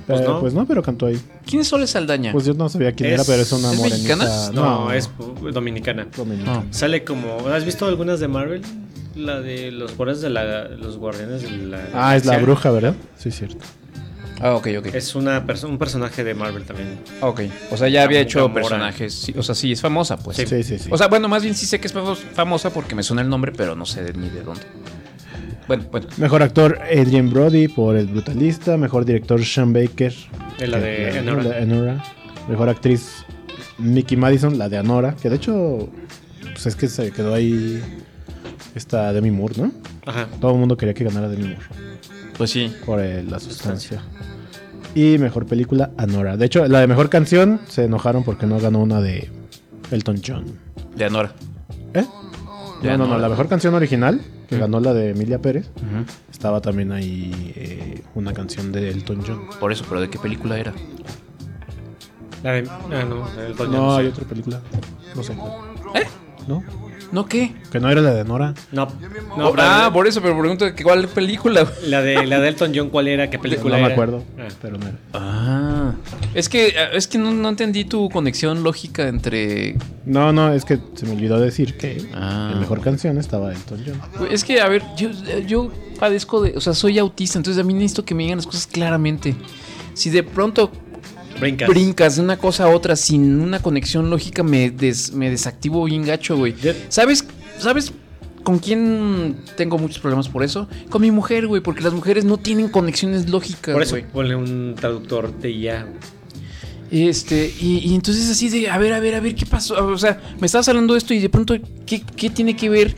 Pues no, pero cantó ahí. ¿Quién es Sole Saldaña? Pues yo no sabía quién era, pero es una ¿es morenita. mexicana? No, es dominicana. Dominicana. Sale como... ¿Has visto algunas de Marvel? La de los guardianes de la... Es la bruja, ¿verdad? Sí, cierto. Ah, ok. Es un personaje de Marvel también. Ok. O sea, ya había hecho Gamora. personajes. Sí, o sea, sí, es famosa, pues. Sí. O sea, bueno, más bien sí sé que es famosa porque me suena el nombre, pero no sé ni de dónde. Bueno. Mejor actor Adrien Brody por El Brutalista. Mejor director Sean Baker. La de Anora. Mejor actriz Mickey Madison, la de Anora. Que de hecho, pues es que se quedó ahí esta Demi Moore, ¿no? Ajá. Todo el mundo quería que ganara Demi Moore. Pues sí. Por la sustancia. Y mejor película, Anora. De hecho, la de mejor canción se enojaron porque no ganó una de Elton John. De Anora. ¿Eh? No, la mejor canción original, que ganó la de Emilia Pérez, estaba también ahí una canción de Elton John. Por eso, pero ¿de qué película era? La de... de Elton John. No, sí. hay otra película. No sé. ¿No? ¿No qué? Que no era la de Nora. No, por eso, pero pregunto ¿cuál película? La de Elton John, ¿cuál era? ¿Qué película No era? me acuerdo, pero no era. Es que no entendí tu conexión lógica entre... No, es que se me olvidó decir que la mejor canción estaba Elton John. Es que, a ver, yo padezco de... O sea, soy autista, entonces a mí necesito que me digan las cosas claramente. Si de pronto... Brincas de una cosa a otra sin una conexión lógica, me desactivo bien gacho, güey. ¿Sabes con quién tengo muchos problemas por eso? Con mi mujer, güey, porque las mujeres no tienen conexiones lógicas, por eso, güey. ponle un traductor de IA. Y entonces así de, a ver, ¿qué pasó? O sea, me estabas hablando de esto y de pronto, ¿qué tiene que ver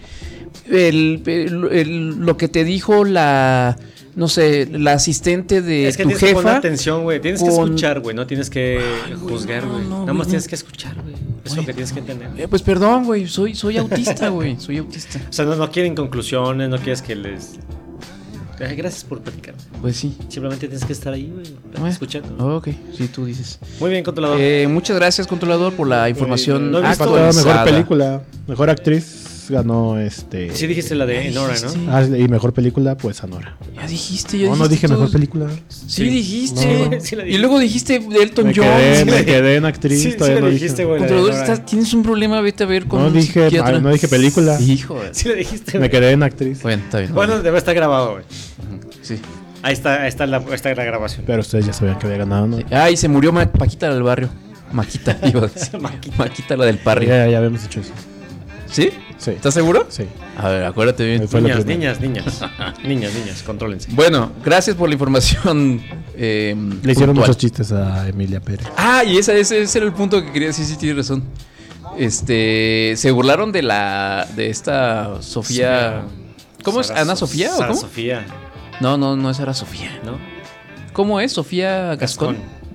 lo que te dijo la asistente de es que tu tienes jefa? Que poner atención, güey. Tienes que escuchar, güey. No tienes que juzgar, güey. Nada más tienes que escuchar, güey. Es lo que tienes que entender. Pues perdón, güey. Soy autista, güey. Soy autista. O sea, no quieren conclusiones, no quieres que les... Gracias por platicar. Pues sí. Simplemente tienes que estar ahí, güey, escuchando. Ok, sí, tú dices. Muy bien, controlador. Muchas gracias, controlador, por la información actualizada. Mejor película, mejor actriz ganó Sí dijiste la de Anora, ¿no? Y mejor película, pues Anora. Ya dijiste. No dije mejor película. Sí dijiste. Sí, y luego dijiste de Elton John. Me quedé en actriz. Sí, todavía no dijiste, güey. Controlador, tienes un problema, vete a ver con no dije película. Hijo. Sí le dijiste, güey. Me quedé en actriz. Bueno, está bien. Bueno, debe estar grabado, güey. Sí. Ahí está la grabación. Pero ustedes ya sabían que había ganado, ¿no? Y se murió Paquita del barrio. Maquita, iba a decir. Maquita, la del barrio. Ya habíamos hecho eso. ¿Sí? Sí. ¿Estás seguro? Sí. A ver, acuérdate bien. Niñas, contrólense. Bueno, gracias por la información. Le hicieron muchos chistes a Emilia Pérez. Y ese era el punto que quería decir. Sí, tienes razón. Se burlaron de esta Sofía. ¿Cómo es? ¿Ana Sofía o cómo? Sofía. No es Sara Sofía. ¿No? ¿Cómo es? ¿Sofía Gascón?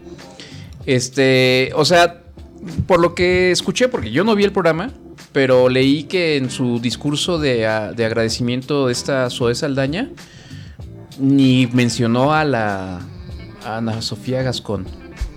O sea, por lo que escuché, porque yo no vi el programa, pero leí que en su discurso de agradecimiento de esta Zoe Saldaña ni mencionó a Ana Sofía Gascón.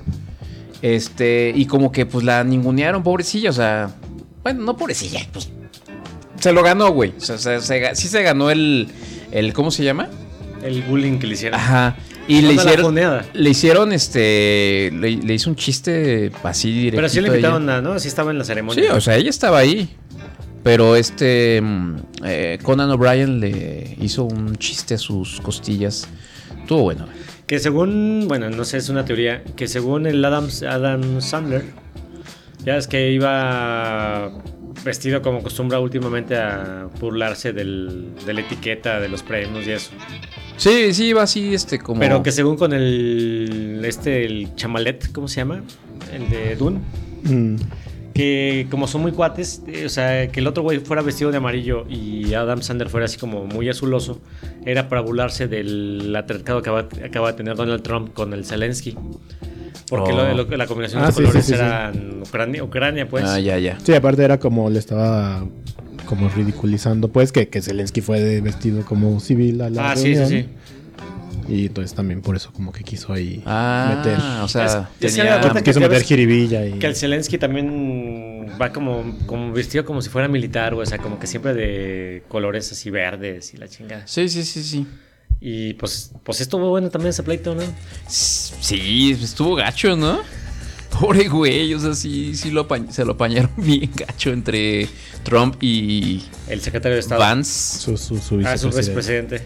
Y como que pues la ningunearon, pobrecilla, o sea, bueno, no pobrecilla, pues se lo ganó, güey. O sea, sí se ganó el ¿cómo se llama? El bullying que le hicieron. Ajá. Y le hicieron le hizo un chiste así directo. Pero sí le invitaron ¿no? Sí estaba en la ceremonia. Sí, o sea, ella estaba ahí. Pero Conan O'Brien le hizo un chiste a sus costillas. Estuvo bueno. Que según, bueno, no sé, es una teoría, que según el Adam Sandler, ya es que iba vestido como acostumbra últimamente a burlarse de la etiqueta de los premios y eso. Sí, iba así, como... Pero que según con el Chamalet, ¿cómo se llama? El de Dune. Que como son muy cuates, o sea, que el otro güey fuera vestido de amarillo y Adam Sandler fuera así como muy azuloso, era para burlarse del altercado que acaba de tener Donald Trump con el Zelensky. Porque la combinación de colores era Ucrania, pues. Ya. Sí, aparte era como le estaba como ridiculizando, pues, que Zelensky fue vestido como civil a la reunión. Sí. Y entonces también por eso como que quiso ahí meter. O sea, quiso meter jiribilla. Que el Zelensky también va como vestido como si fuera militar, o sea, como que siempre de colores así verdes y la chingada. Sí. Y pues estuvo bueno también ese pleito, ¿no? Sí, estuvo gacho, ¿no? Pobre güey, o sea, sí se lo apañaron bien gacho entre Trump y el secretario de Estado. Vance. Su vicepresidente.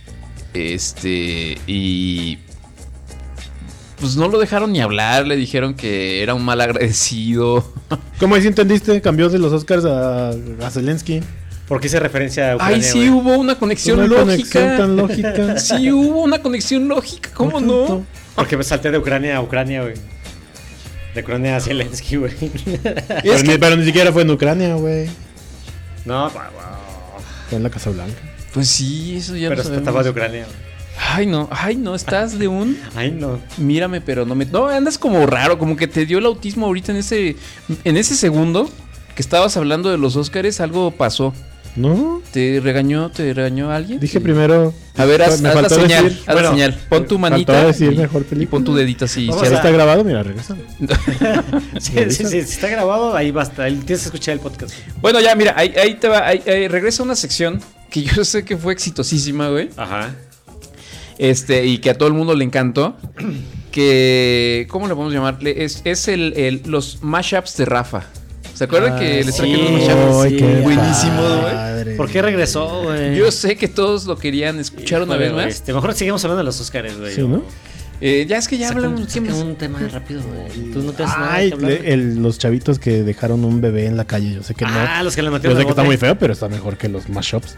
Y pues no lo dejaron ni hablar, le dijeron que era un mal agradecido. ¿Cómo ahí sí entendiste? Cambió de los Oscars a Zelensky. ¿Por qué hice referencia a Ucrania? Ay, sí, hubo una conexión lógica. Conexión tan lógica. Sí, hubo una conexión lógica, ¿cómo no? Porque me salté de Ucrania a Ucrania, güey. De Ucrania a Zelensky, güey. Pero ni siquiera fue en Ucrania, güey. No, fue en la Casa Blanca. Pues sí, eso ya pero lo sabemos. Estaba de Ucrania, güey. Ay, no, estás de un... Ay, no. Mírame, pero no me... No, andas como raro, como que te dio el autismo ahorita en ese segundo que estabas hablando de los Óscares, algo pasó. ¿No? ¿Te regañó alguien? Dije primero... A ver, haz la señal, decir, pon tu manita decir mejor y pon tu dedito así. Si está grabado, mira, regresa. sí, si está grabado, ahí basta. Ahí tienes que escuchar el podcast. Bueno, ya, mira, ahí te va. Ahí regresa una sección que yo sé que fue exitosísima, güey. Ajá. Y que a todo el mundo le encantó. Que... ¿Cómo le podemos llamar? Es los mashups de Rafa. ¿Se acuerdan que les traje los mashups? Sí, buenísimo, güey. ¿Por qué regresó, güey? Yo sé que todos lo querían escuchar una vez más. Mejor seguimos hablando de los Oscars, güey. Sí, ¿no? Ya es que ya hablamos. Saca un tema rápido, güey. Tú no te haces nada Ay, que hablar. los chavitos que dejaron un bebé en la calle. Yo sé que no. Ah, los que le metieron. Yo sé que está muy feo, pero está mejor que los mashups.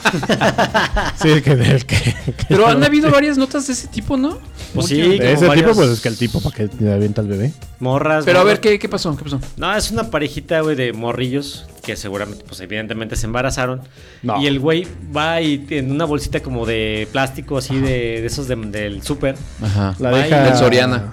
Sí, que pero han habido varias notas de ese tipo, ¿no? Pues sí, de ese tipo, pues es que el tipo para que le avienta al bebé. Morras. Pero a ver, ¿qué pasó? ¿Qué pasó? No, es una parejita, güey, de morrillos que seguramente, pues evidentemente se embarazaron. No. Y el güey va y en una bolsita como de plástico, así de esos del súper. Ajá. La deja del Soriana.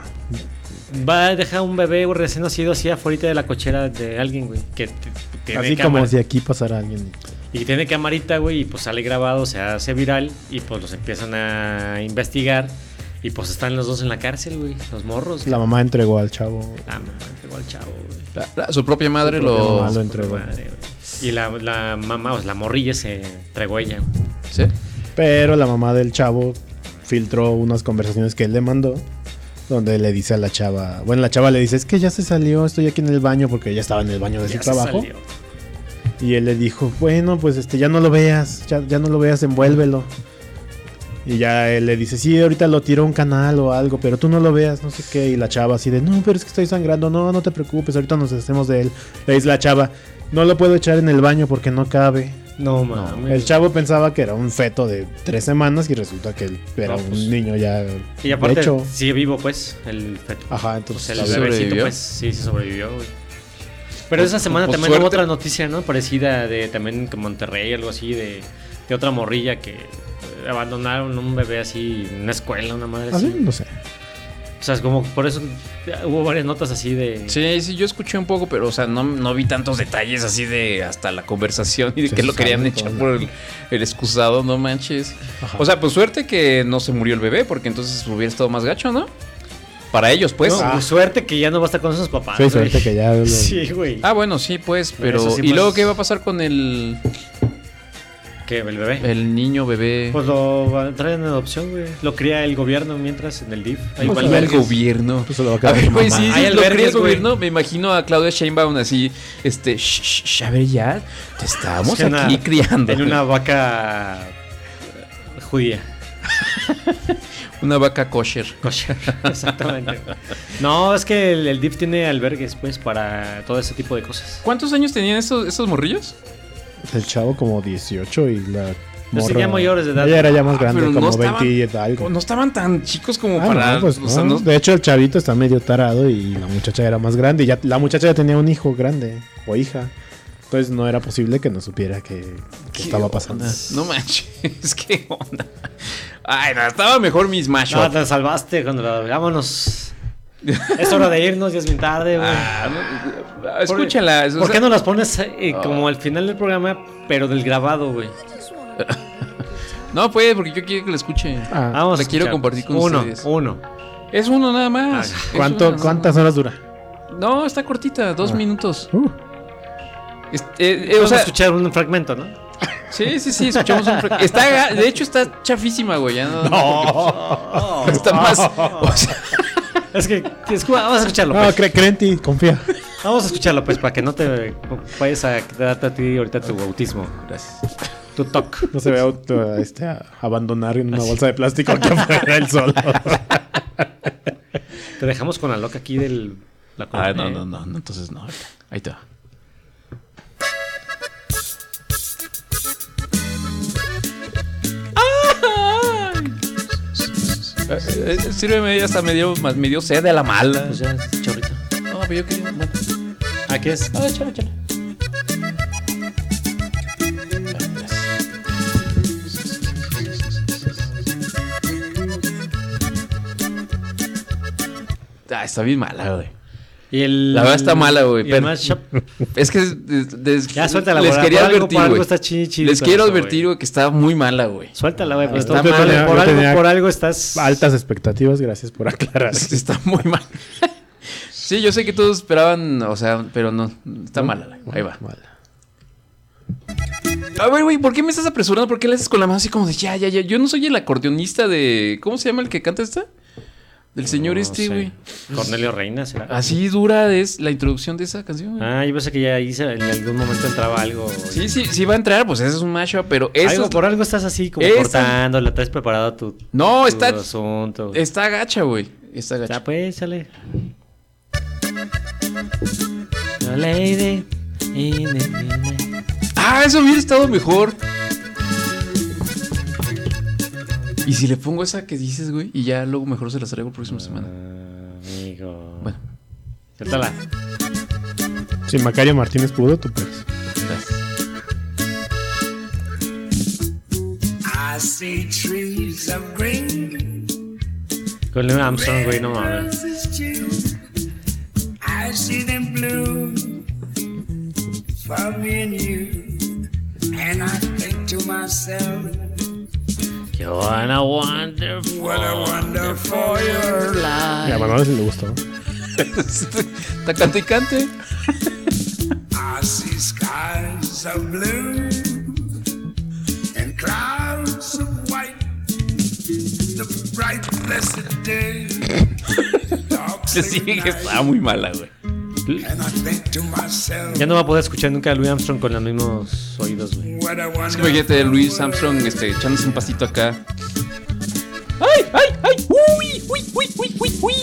Va a dejar un bebé recién nacido así afuera de la cochera de alguien, güey. Que tiene así cámara. como si aquí pasara alguien. Y tiene camarita, güey, y pues sale grabado, se hace viral. Y pues los empiezan a investigar. Y pues están los dos en la cárcel, güey. Los morros. La mamá entregó al chavo. La mamá entregó al chavo, güey. Su propia madre lo entregó. Y la mamá, la morrilla se entregó ella. ¿Sí? Pero la mamá del chavo filtró unas conversaciones que él le mandó. Donde le dice a la chava. Bueno, la chava le dice: es que ya se salió, estoy aquí en el baño. Porque ella estaba en el baño de su trabajo. Salió. Y él le dijo: bueno, pues ya no lo veas. Ya no lo veas, envuélvelo. Y ya él le dice: sí, ahorita lo tiró a un canal o algo, pero tú no lo veas, no sé qué. Y la chava así de: no, pero es que estoy sangrando. No te preocupes, ahorita nos deshacemos de él. Le dice la chava: no lo puedo echar en el baño porque no cabe. No, mames. El chavo pensaba que era un feto de 3 semanas y resulta que él era un niño ya. Y aparte hecho. sigue vivo, pues, el feto. Ajá, entonces pues el bebecito, pues, sí sobrevivió, güey. Pero esa semana pues también hubo otra noticia, ¿no? Parecida de también en Monterrey, algo así, de otra morrilla que abandonaron un bebé así en una escuela, una madre así. No sé. O sea, es como por eso hubo varias notas así de... Sí, yo escuché un poco, pero o sea, no vi tantos detalles así de hasta la conversación y de que lo querían echar por el excusado, no manches. Ajá. O sea, pues suerte que no se murió el bebé, porque entonces hubiera estado más gacho, ¿no? Para ellos, pues. No, suerte que ya no va a estar con sus papás. Sí, suerte que ya... Sí, güey. Ah, bueno, sí, pues, pero... Sí, ¿y pues... luego qué va a pasar con el... ¿Qué? ¿El bebé? El niño bebé. Pues lo traen en adopción, güey. Lo cría el gobierno mientras en el DIF. Ahí va el gobierno. Pues lo va a ver, pues sí, lo cría el gobierno. Me imagino a Claudia Sheinbaum así, a ver ya, te estamos aquí criando. En una vaca judía. Una vaca kosher. Kosher, exactamente. No, es que el DIF tiene albergues, pues, para todo ese tipo de cosas. ¿Cuántos años tenían esos morrillos? El chavo como 18 y la morra... ya mayores de edad. Ella era ya más grande, como no 20 y algo. No estaban tan chicos como para... No, pues, o sea, De hecho, el chavito está medio tarado y la muchacha era más grande. Y ya, la muchacha ya tenía un hijo grande o hija. Entonces no era posible que no supiera que estaba pasando. No manches, qué onda. Ay, no, estaba mejor mis machos. No, te salvaste cuando vámonos. Es hora de irnos, ya es bien tarde, güey. Escúchala. ¿Por qué no las pones como al final del programa, pero del grabado, güey? No, pues, porque yo quiero que la escuchen. Vamos la quiero compartir con ustedes. Uno. Es uno nada más. ¿Cuántas horas dura? No, está cortita, 2 minutos. Vamos a escuchar un fragmento, ¿no? Sí, escuchamos un de hecho está chafísima, güey. Ya no. Está más. O sea, es que vamos a escucharlo. No, pues. cree en ti, confía. Vamos a escucharlo, pues, para que no te vayas a darte a ti ahorita tu bautismo. Gracias. Tu toc. No se vea a abandonar en una bolsa de plástico aquí afuera del sol. Te dejamos con la loca aquí del. No, entonces no. Ahí te va. Sírveme, ya hasta me dio sed de la mala. Pues ya, chorrito. No, pero yo quería. Bueno. ¿Aquí es? Échale. Está bien mala, güey. La verdad está mala, güey. Es que ya suéltala, les quería advertir, güey. Les quiero advertir, güey, que está muy mala, güey. Suéltala, güey. Está mala. Por algo estás. Altas expectativas, gracias por aclarar. Está muy mal. Sí, yo sé que todos esperaban, o sea, pero no. Está mala, güey. Ahí va. A ver, güey, ¿por qué me estás apresurando? ¿Por qué le haces con la mano así como de ya? Yo no soy el acordeonista de. ¿Cómo se llama el que canta esta? Del señor güey. Cornelio Reina, ¿será? Así dura es la introducción de esa canción, güey. Yo pensé que ya ahí en algún momento entraba algo. Sí va a entrar, pues ese es un mashup, pero eso. Por algo estás así como cortando, la traes preparado tu asunto. Está gacha, güey. Está gacha. Ya pues, sale. La lady. Eso hubiera estado mejor. Y si le pongo esa que dices, güey, y ya luego mejor se las traigo la próxima semana. Amigo. Bueno. Suéltala. Si Macario Martínez pudo, tú puedes. Con Louis Armstrong, güey, no mames. I see them blue for me and you, and I think to myself, what a wonderful your life. Y a Manuel sí le gustó. Está cante y cante. I see skies of blue and clouds of white, the bright blessed day. Sí, que está muy mala, güey. Ya no va a poder escuchar nunca a Louis Armstrong con los mismos oídos, güey. Es que imagínate a Louis Armstrong echándose un pasito acá. ¡Ay! ¡Uy!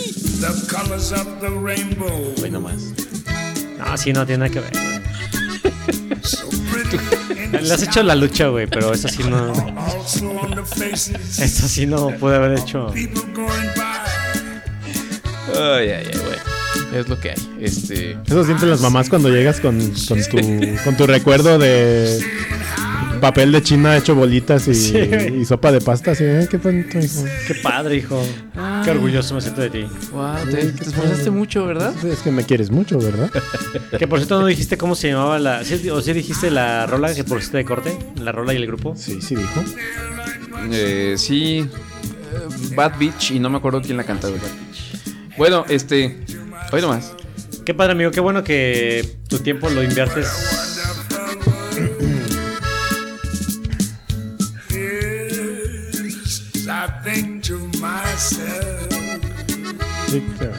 Güey, no más. No, sí, no tiene nada que ver, güey. Le has hecho la lucha, güey, pero eso sí no. Eso sí no pude haber hecho. Ay, güey. Es lo que hay. Eso sienten las mamás cuando llegas con tu recuerdo de papel de China hecho bolitas y sopa de pasta. Así, qué bonito, hijo. Qué padre, hijo. Qué orgulloso me siento de ti. Wow, te esforzaste mucho, ¿verdad? Es que me quieres mucho, ¿verdad? Que por cierto no dijiste cómo se llamaba la. ¿O sí dijiste la rola que pusiste de corte? ¿La rola y el grupo? Sí dijo. Sí. Bad Bitch, y no me acuerdo quién la canta, güey. Bueno, hoy nomás. Qué padre, amigo, qué bueno que tu tiempo lo inviertes. Sí, claro.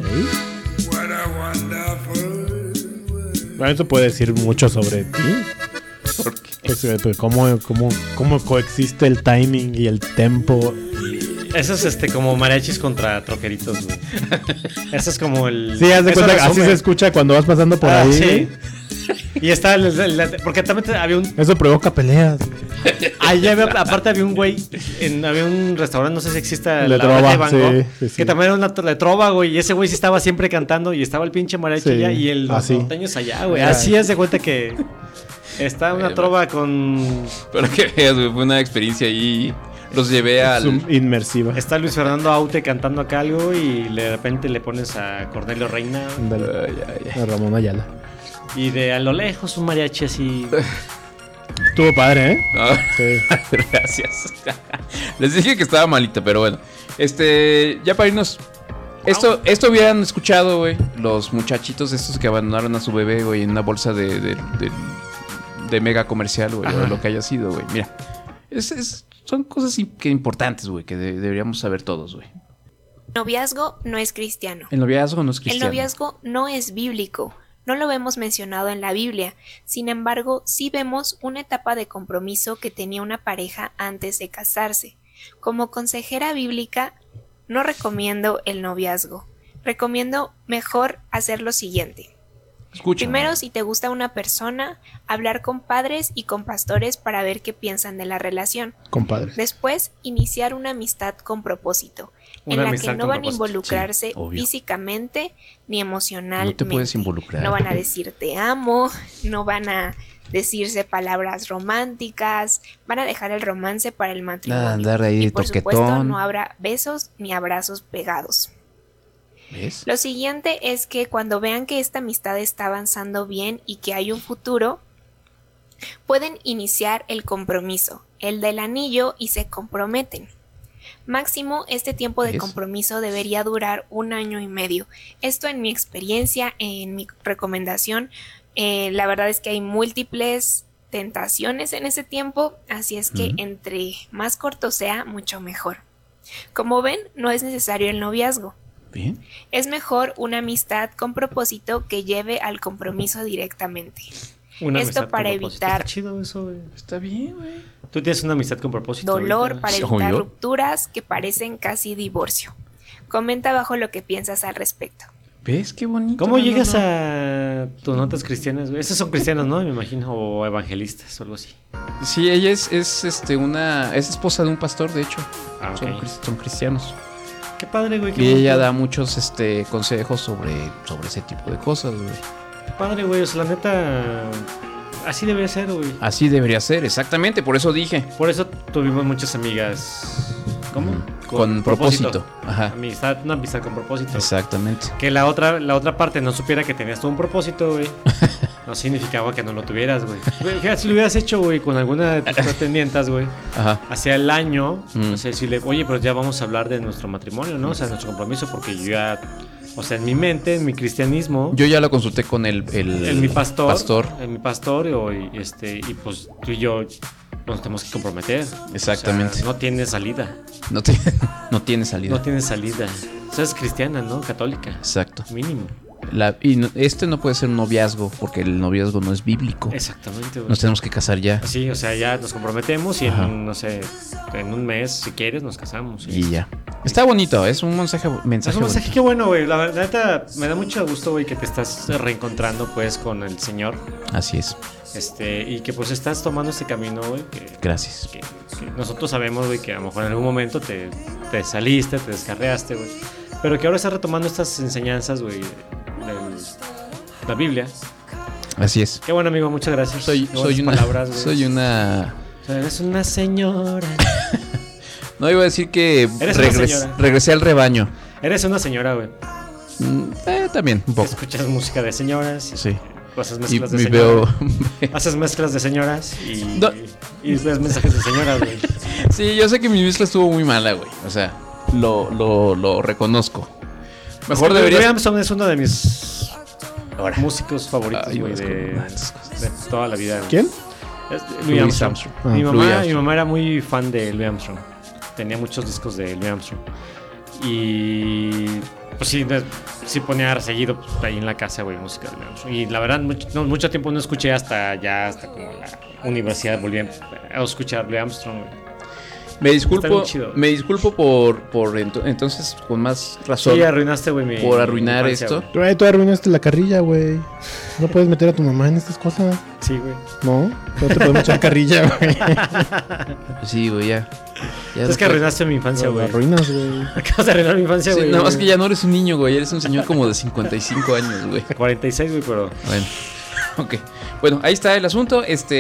Bueno, eso puede decir mucho sobre ti. ¿Por qué? Pues, cómo coexiste el timing y el tempo. Eso es como mariachis contra troqueritos, güey. Eso es como el. Sí, haz de cuenta que así se escucha cuando vas pasando por ahí. Sí. Y está porque también había un. Eso provoca peleas. Ahí aparte había un güey. Había un restaurante, no sé si existe la trova, de Van Gogh, sí. que también era una de trova, güey. Y ese güey sí estaba siempre cantando. Y estaba el pinche mariachi allá y los norteños allá, güey. Así es de cuenta que está una trova con. Pero que veas, güey, fue una experiencia ahí. Los llevé al. Inmersiva. Está Luis Fernando Aute cantando acá algo y de repente le pones a Cornelio Reina. A Ramón Ayala. Y de a lo lejos un mariachi así. Estuvo padre, ¿eh? No. Sí. Gracias. Les dije que estaba malita, pero bueno. Ya para irnos. Esto hubieran escuchado, güey. Los muchachitos estos que abandonaron a su bebé, güey, en una bolsa de de mega comercial, güey, o lo que haya sido, güey. Mira, son cosas importantes, güey, que deberíamos saber todos, güey. Noviazgo no es cristiano. El noviazgo no es cristiano. El noviazgo no es bíblico. No lo vemos mencionado en la Biblia. Sin embargo, sí vemos una etapa de compromiso que tenía una pareja antes de casarse. Como consejera bíblica, no recomiendo el noviazgo. Recomiendo mejor hacer lo siguiente. Escucha. Primero, si te gusta una persona, hablar con padres y con pastores para ver qué piensan de la relación. Con padres. Después, iniciar una amistad con propósito, en la que no van a involucrarse físicamente ni emocionalmente. No te puedes involucrar. No van a decir te amo, no van a decirse palabras románticas, van a dejar el romance para el matrimonio. Andar ahí y por toquetón. supuesto, no habrá besos ni abrazos pegados. ¿Ves? Lo siguiente es que cuando vean que esta amistad está avanzando bien y que hay un futuro, pueden iniciar el compromiso, el del anillo, y se comprometen. Máximo, este tiempo de compromiso debería durar 1 año y medio. Esto en mi experiencia, en mi recomendación, la verdad es que hay múltiples tentaciones en ese tiempo, así es que entre más corto sea, mucho mejor. Como ven, no es necesario el noviazgo. Bien. Es mejor una amistad con propósito que lleve al compromiso directamente. Esto para evitar Está chido eso, güey. Está bien, güey. Tú tienes una amistad con propósito. dolor, ahorita. para evitar rupturas que parecen casi divorcio. Comenta abajo lo que piensas al respecto. ¿Ves qué bonito? ¿Cómo llegas a tus notas cristianas, güey? Esos son cristianos, ¿no? Me imagino, o evangelistas o algo así. Sí, ella es esposa de un pastor, de hecho. Ok. Son cristianos. Qué padre, güey. Y ella da muchos consejos sobre ese tipo de cosas, güey. Qué padre, güey. O sea, la neta, así debe ser, güey. Así debería ser, exactamente, por eso dije. Por eso tuvimos muchas amigas. ¿Cómo? Con propósito. Ajá. Una amistad con propósito. Exactamente. Que la otra parte no supiera que tenías tú un propósito, güey. No significaba que no lo tuvieras, güey. Fíjate, si lo hubieras hecho, güey, con alguna de tus pretendientas, güey. Ajá. Hacia el año, no sé, decirle, oye, pero ya vamos a hablar de nuestro matrimonio, ¿no? O sea, nuestro compromiso, porque yo ya, o sea, en mi mente, en mi cristianismo. Yo ya lo consulté con mi pastor. En mi pastor, y pues tú y yo nos tenemos que comprometer. Exactamente. O sea, no tiene salida. No tiene salida. No tiene salida. O sea, es cristiana, ¿no? Católica. Exacto. Mínimo. No puede ser un noviazgo, porque el noviazgo no es bíblico. Exactamente, güey. Nos tenemos que casar ya. Sí, o sea, ya nos comprometemos y no sé, en un mes, si quieres, nos casamos. Y ya. Está bonito, es un mensaje Es un mensaje, bonito. qué bueno, güey. La neta, me da mucho gusto, güey, que te estás reencontrando, pues, con el Señor. Así es. Y que, pues, estás tomando este camino, güey. Gracias. Que nosotros sabemos, güey, que a lo mejor en algún momento te saliste, te descarriaste, güey. Pero que ahora estás retomando estas enseñanzas, güey, de la Biblia. Así es. Qué bueno, amigo, muchas gracias. Soy una Eres una señora. No, iba a decir que señora. regresé al rebaño. Eres una señora, güey. También, un poco. Escuchas música de señoras. Sí. Haces mezclas de señoras. Veo... Haces mezclas de señoras y ves mensajes de señoras, güey. Sí, yo sé que mi mezcla estuvo muy mala, güey. O sea, lo reconozco. Mejor debería... Louis Armstrong es uno de mis músicos favoritos, güey, de toda la vida. Güey. ¿Quién? Louis Armstrong. Mi Armstrong. mamá era muy fan de Louis Armstrong. Tenía muchos discos de Louis Armstrong. Y pues sí ponía seguido pues, ahí en la casa, güey, música de Louis Armstrong. Y la verdad, mucho tiempo no escuché hasta como la universidad volví a escuchar Louis Armstrong, güey. Me disculpo por entonces con más razón. Sí, arruinaste, güey, por arruinar esto. Güey, tú arruinaste la carrilla, güey. No puedes meter a tu mamá en estas cosas. Sí, güey. No te podemos echar carrilla, güey. Sí, güey, ya es que arruinaste mi infancia, güey. Arruinas, güey. Acabas de arruinar mi infancia, güey. Sí, nada más que ya no eres un niño, güey. Eres un señor como de 55 años, güey. 46, güey, pero... Bueno, ok. Bueno, ahí está el asunto.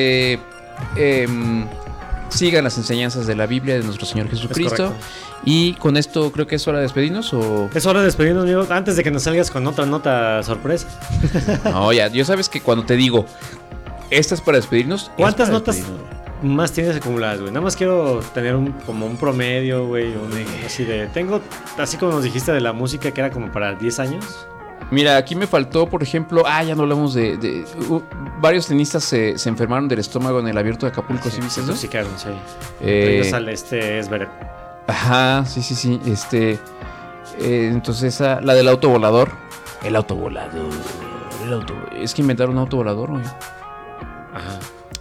Sigan las enseñanzas de la Biblia de nuestro Señor Jesucristo. Y con esto creo que es hora de despedirnos. Es hora de despedirnos, amigo. Antes de que nos salgas con otra nota sorpresa. No, ya sabes que cuando te digo esta es para despedirnos. ¿Cuántas notas más tienes acumuladas, güey? Nada más quiero tener como un promedio, güey. Así como nos dijiste de la música que era como para 10 años. Mira, aquí me faltó, por ejemplo, ya no hablamos de varios tenistas se enfermaron del estómago en el Abierto de Acapulco, ¿sí viste eso? Sí, claro, sí. Sale Esberet. Ajá, sí. Entonces la del auto volador. El auto volador. Es que inventaron un auto volador, güey. Ajá.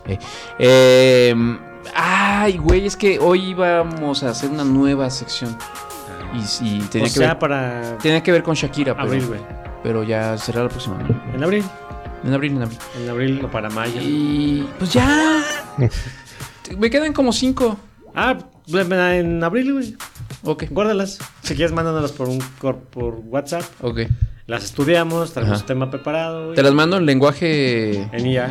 Ay, güey, es que hoy íbamos a hacer una nueva sección. Y tenía tenía que ver con Shakira. Abril, güey. Pero ya será la próxima, ¿no? ¿En abril? En abril. En abril o para mayo. Y pues ya. Me quedan como 5. En abril, güey. Ok. Guárdalas. Si quieres, mándanos por WhatsApp. Ok. Las estudiamos, traemos un tema preparado. Te las mando en lenguaje. En IA.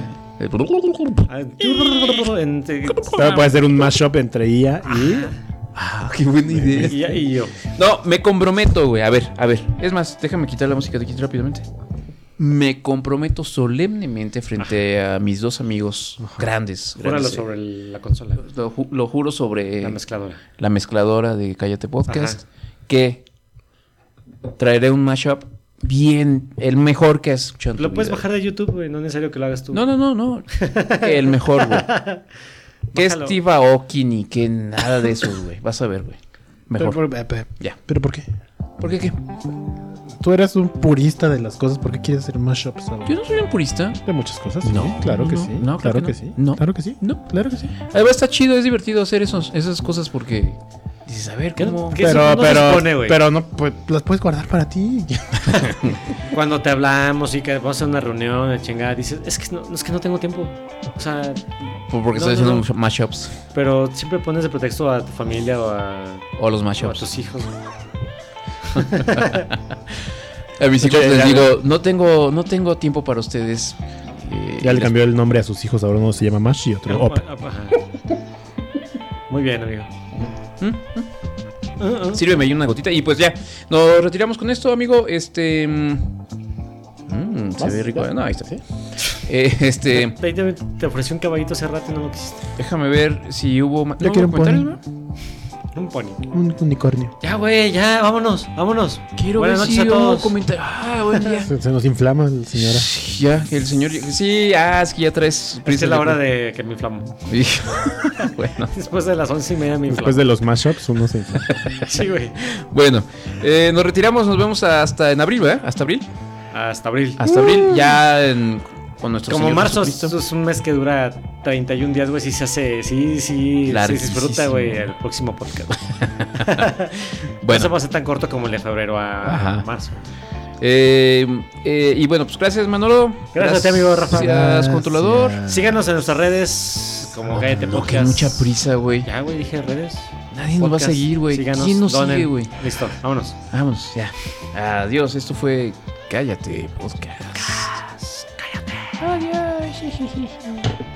Puede ser un mashup entre IA y. Qué buena idea. IA y yo. No, me comprometo, güey. A ver. Es más, déjame quitar la música de aquí rápidamente. Me comprometo solemnemente frente a mis dos amigos grandes. Júralo sobre la consola. Lo juro sobre la mezcladora de Cállate Podcast. Que traeré un mashup bien, el mejor que has escuchado. Lo puedes bajar de YouTube, güey. No es necesario que lo hagas tú. No. El mejor, güey. Que Steve Aoki ni que nada de eso, güey. Vas a ver, güey. Mejor. Ya. ¿Pero por qué? ¿Por qué qué? Tú eres un purista de las cosas. ¿Por qué quieres hacer mashups ahora? Yo no soy un purista. De muchas cosas. No. Sí, claro que sí. No, claro que sí. Claro que sí. No. Claro que sí. Además está chido, es divertido hacer esas cosas porque dices, a ver, ¿cómo? Pero no, pues, las puedes guardar para ti. Cuando te hablamos y que vamos a hacer una reunión de chingada, dices, es que no tengo tiempo. O sea, porque estás haciendo mashups. Pero siempre pones de pretexto a tu familia o a los mashups. O a tus hijos. A mis hijos les digo, no tengo tiempo para ustedes. Ya le cambió el nombre a sus hijos, ahora uno se llama Mash y otro Op. Muy bien, amigo. Sírveme ahí una gotita y pues ya. Nos retiramos con esto, amigo. Se ve rico. No, ahí está. ¿Sí? Te ofrecí un caballito hace rato y no lo quisiste. Déjame ver si hubo Yo quiero un pony. Un pony. Un unicornio. Ya, güey, ya, vámonos. Quiero Buenas ver noches si a todos. comentar. Buen día. Se nos inflama el señora. Ya, el señor. Sí, es que ya traes. Es la hora de que me inflamo. Bueno. Después de las 11:30 me inflamo. Después de los mashups uno se inflama. Sí, güey. Bueno, nos retiramos. Nos vemos hasta en abril, ¿verdad? ¿Hasta abril? Hasta abril. Hasta abril, ya con nuestro Como Señor marzo Jesucristo. es un mes que dura 31 días, güey. Sí se hace. Sí, se disfruta, güey, el próximo podcast. Bueno. No se va a hacer tan corto como el de febrero a marzo. Y bueno, pues gracias, Manolo. Gracias a ti, amigo Rafa. Gracias, controlador. Síganos en nuestras redes como Cállate Podcast. Que mucha prisa, güey. Ya, güey, dije redes. Nadie nos va a seguir, güey. ¿Quién nos sigue, güey? Listo, vámonos. Vámonos, ya. Adiós, esto fue Cállate Podcast. Cállate. Adiós.